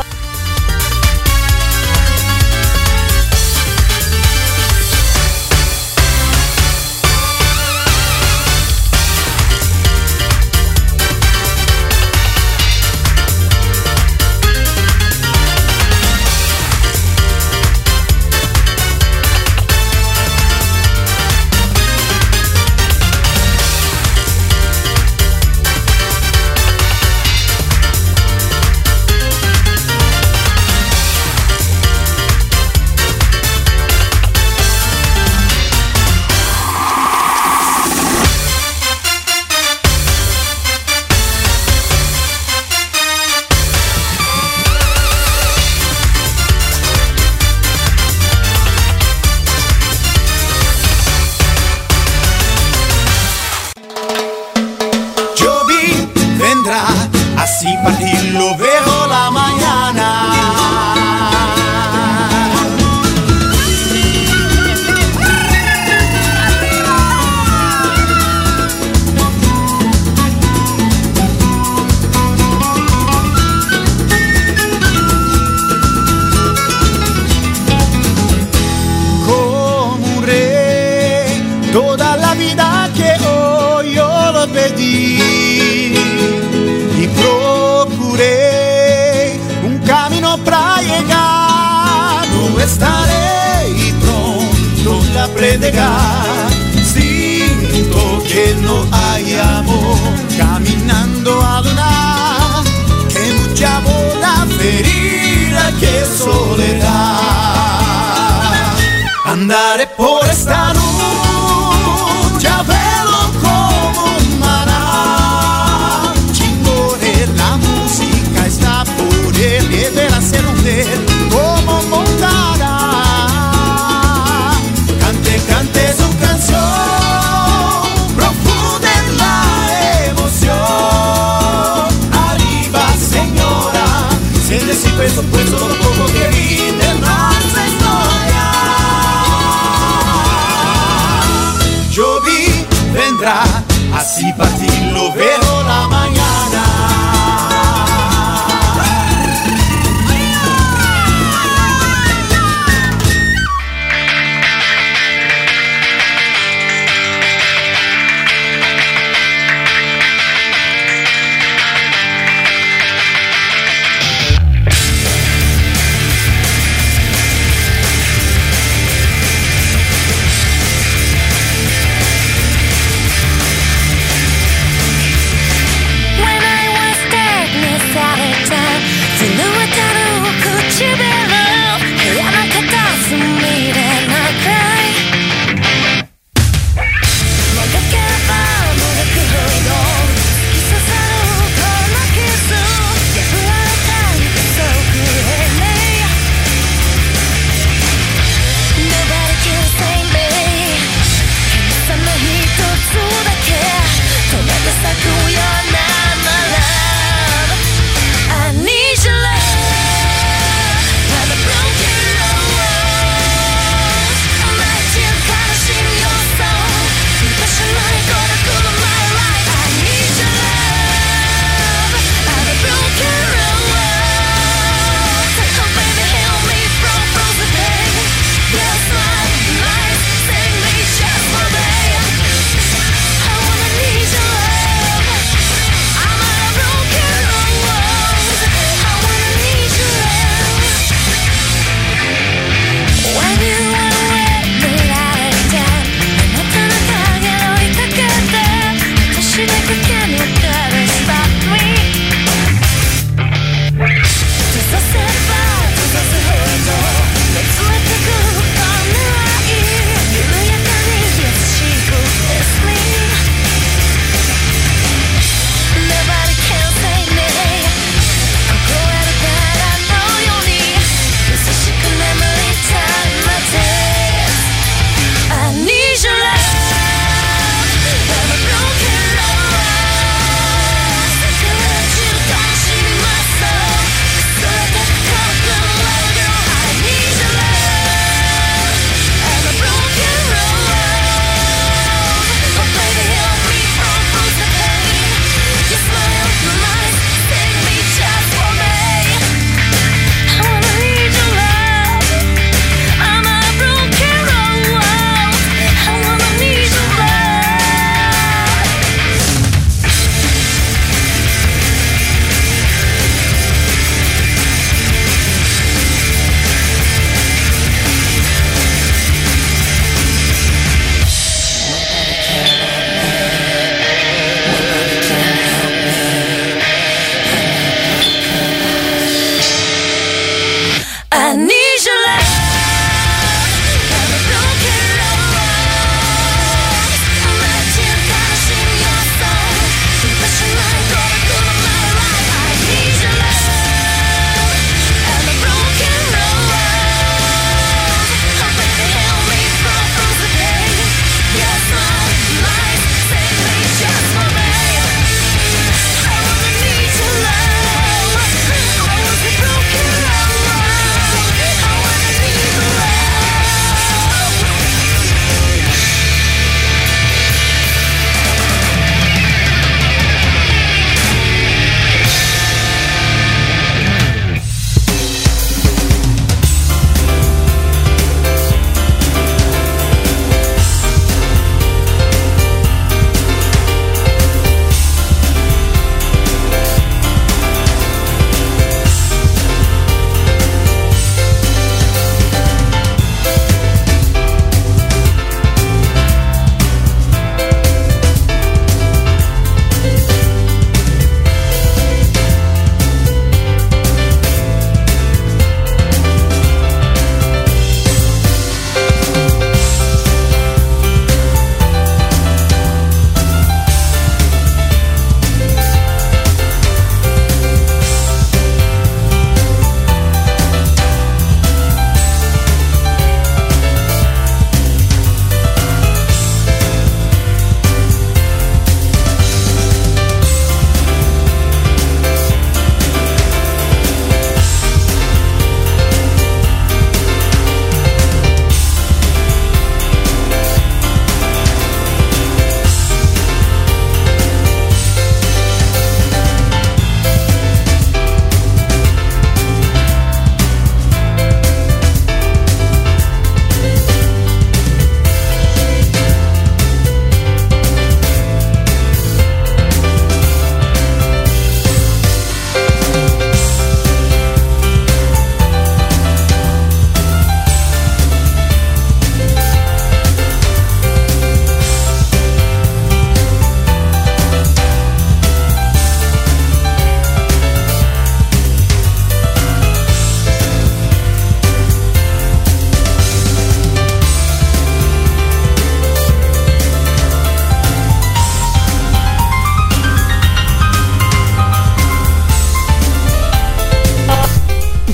llegar, no estaré y pronto la predicar. Siento que no hay amor, caminando a lunar, que mucha bola ferida, que soledad. Andaré por esta luz, ya velo como un maná. Chingore, la música está por él, deberá ser un él como montará. Cante, cante su canción, profunda en la emoción. Arriba, señora, sin decir peso, pues todo lo poco que vive nuestra historia. Yo vi, vendrá, así para ti lo veo la mañana. When I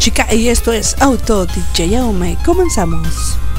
Chica y esto es Auto DJ Aume. Comenzamos.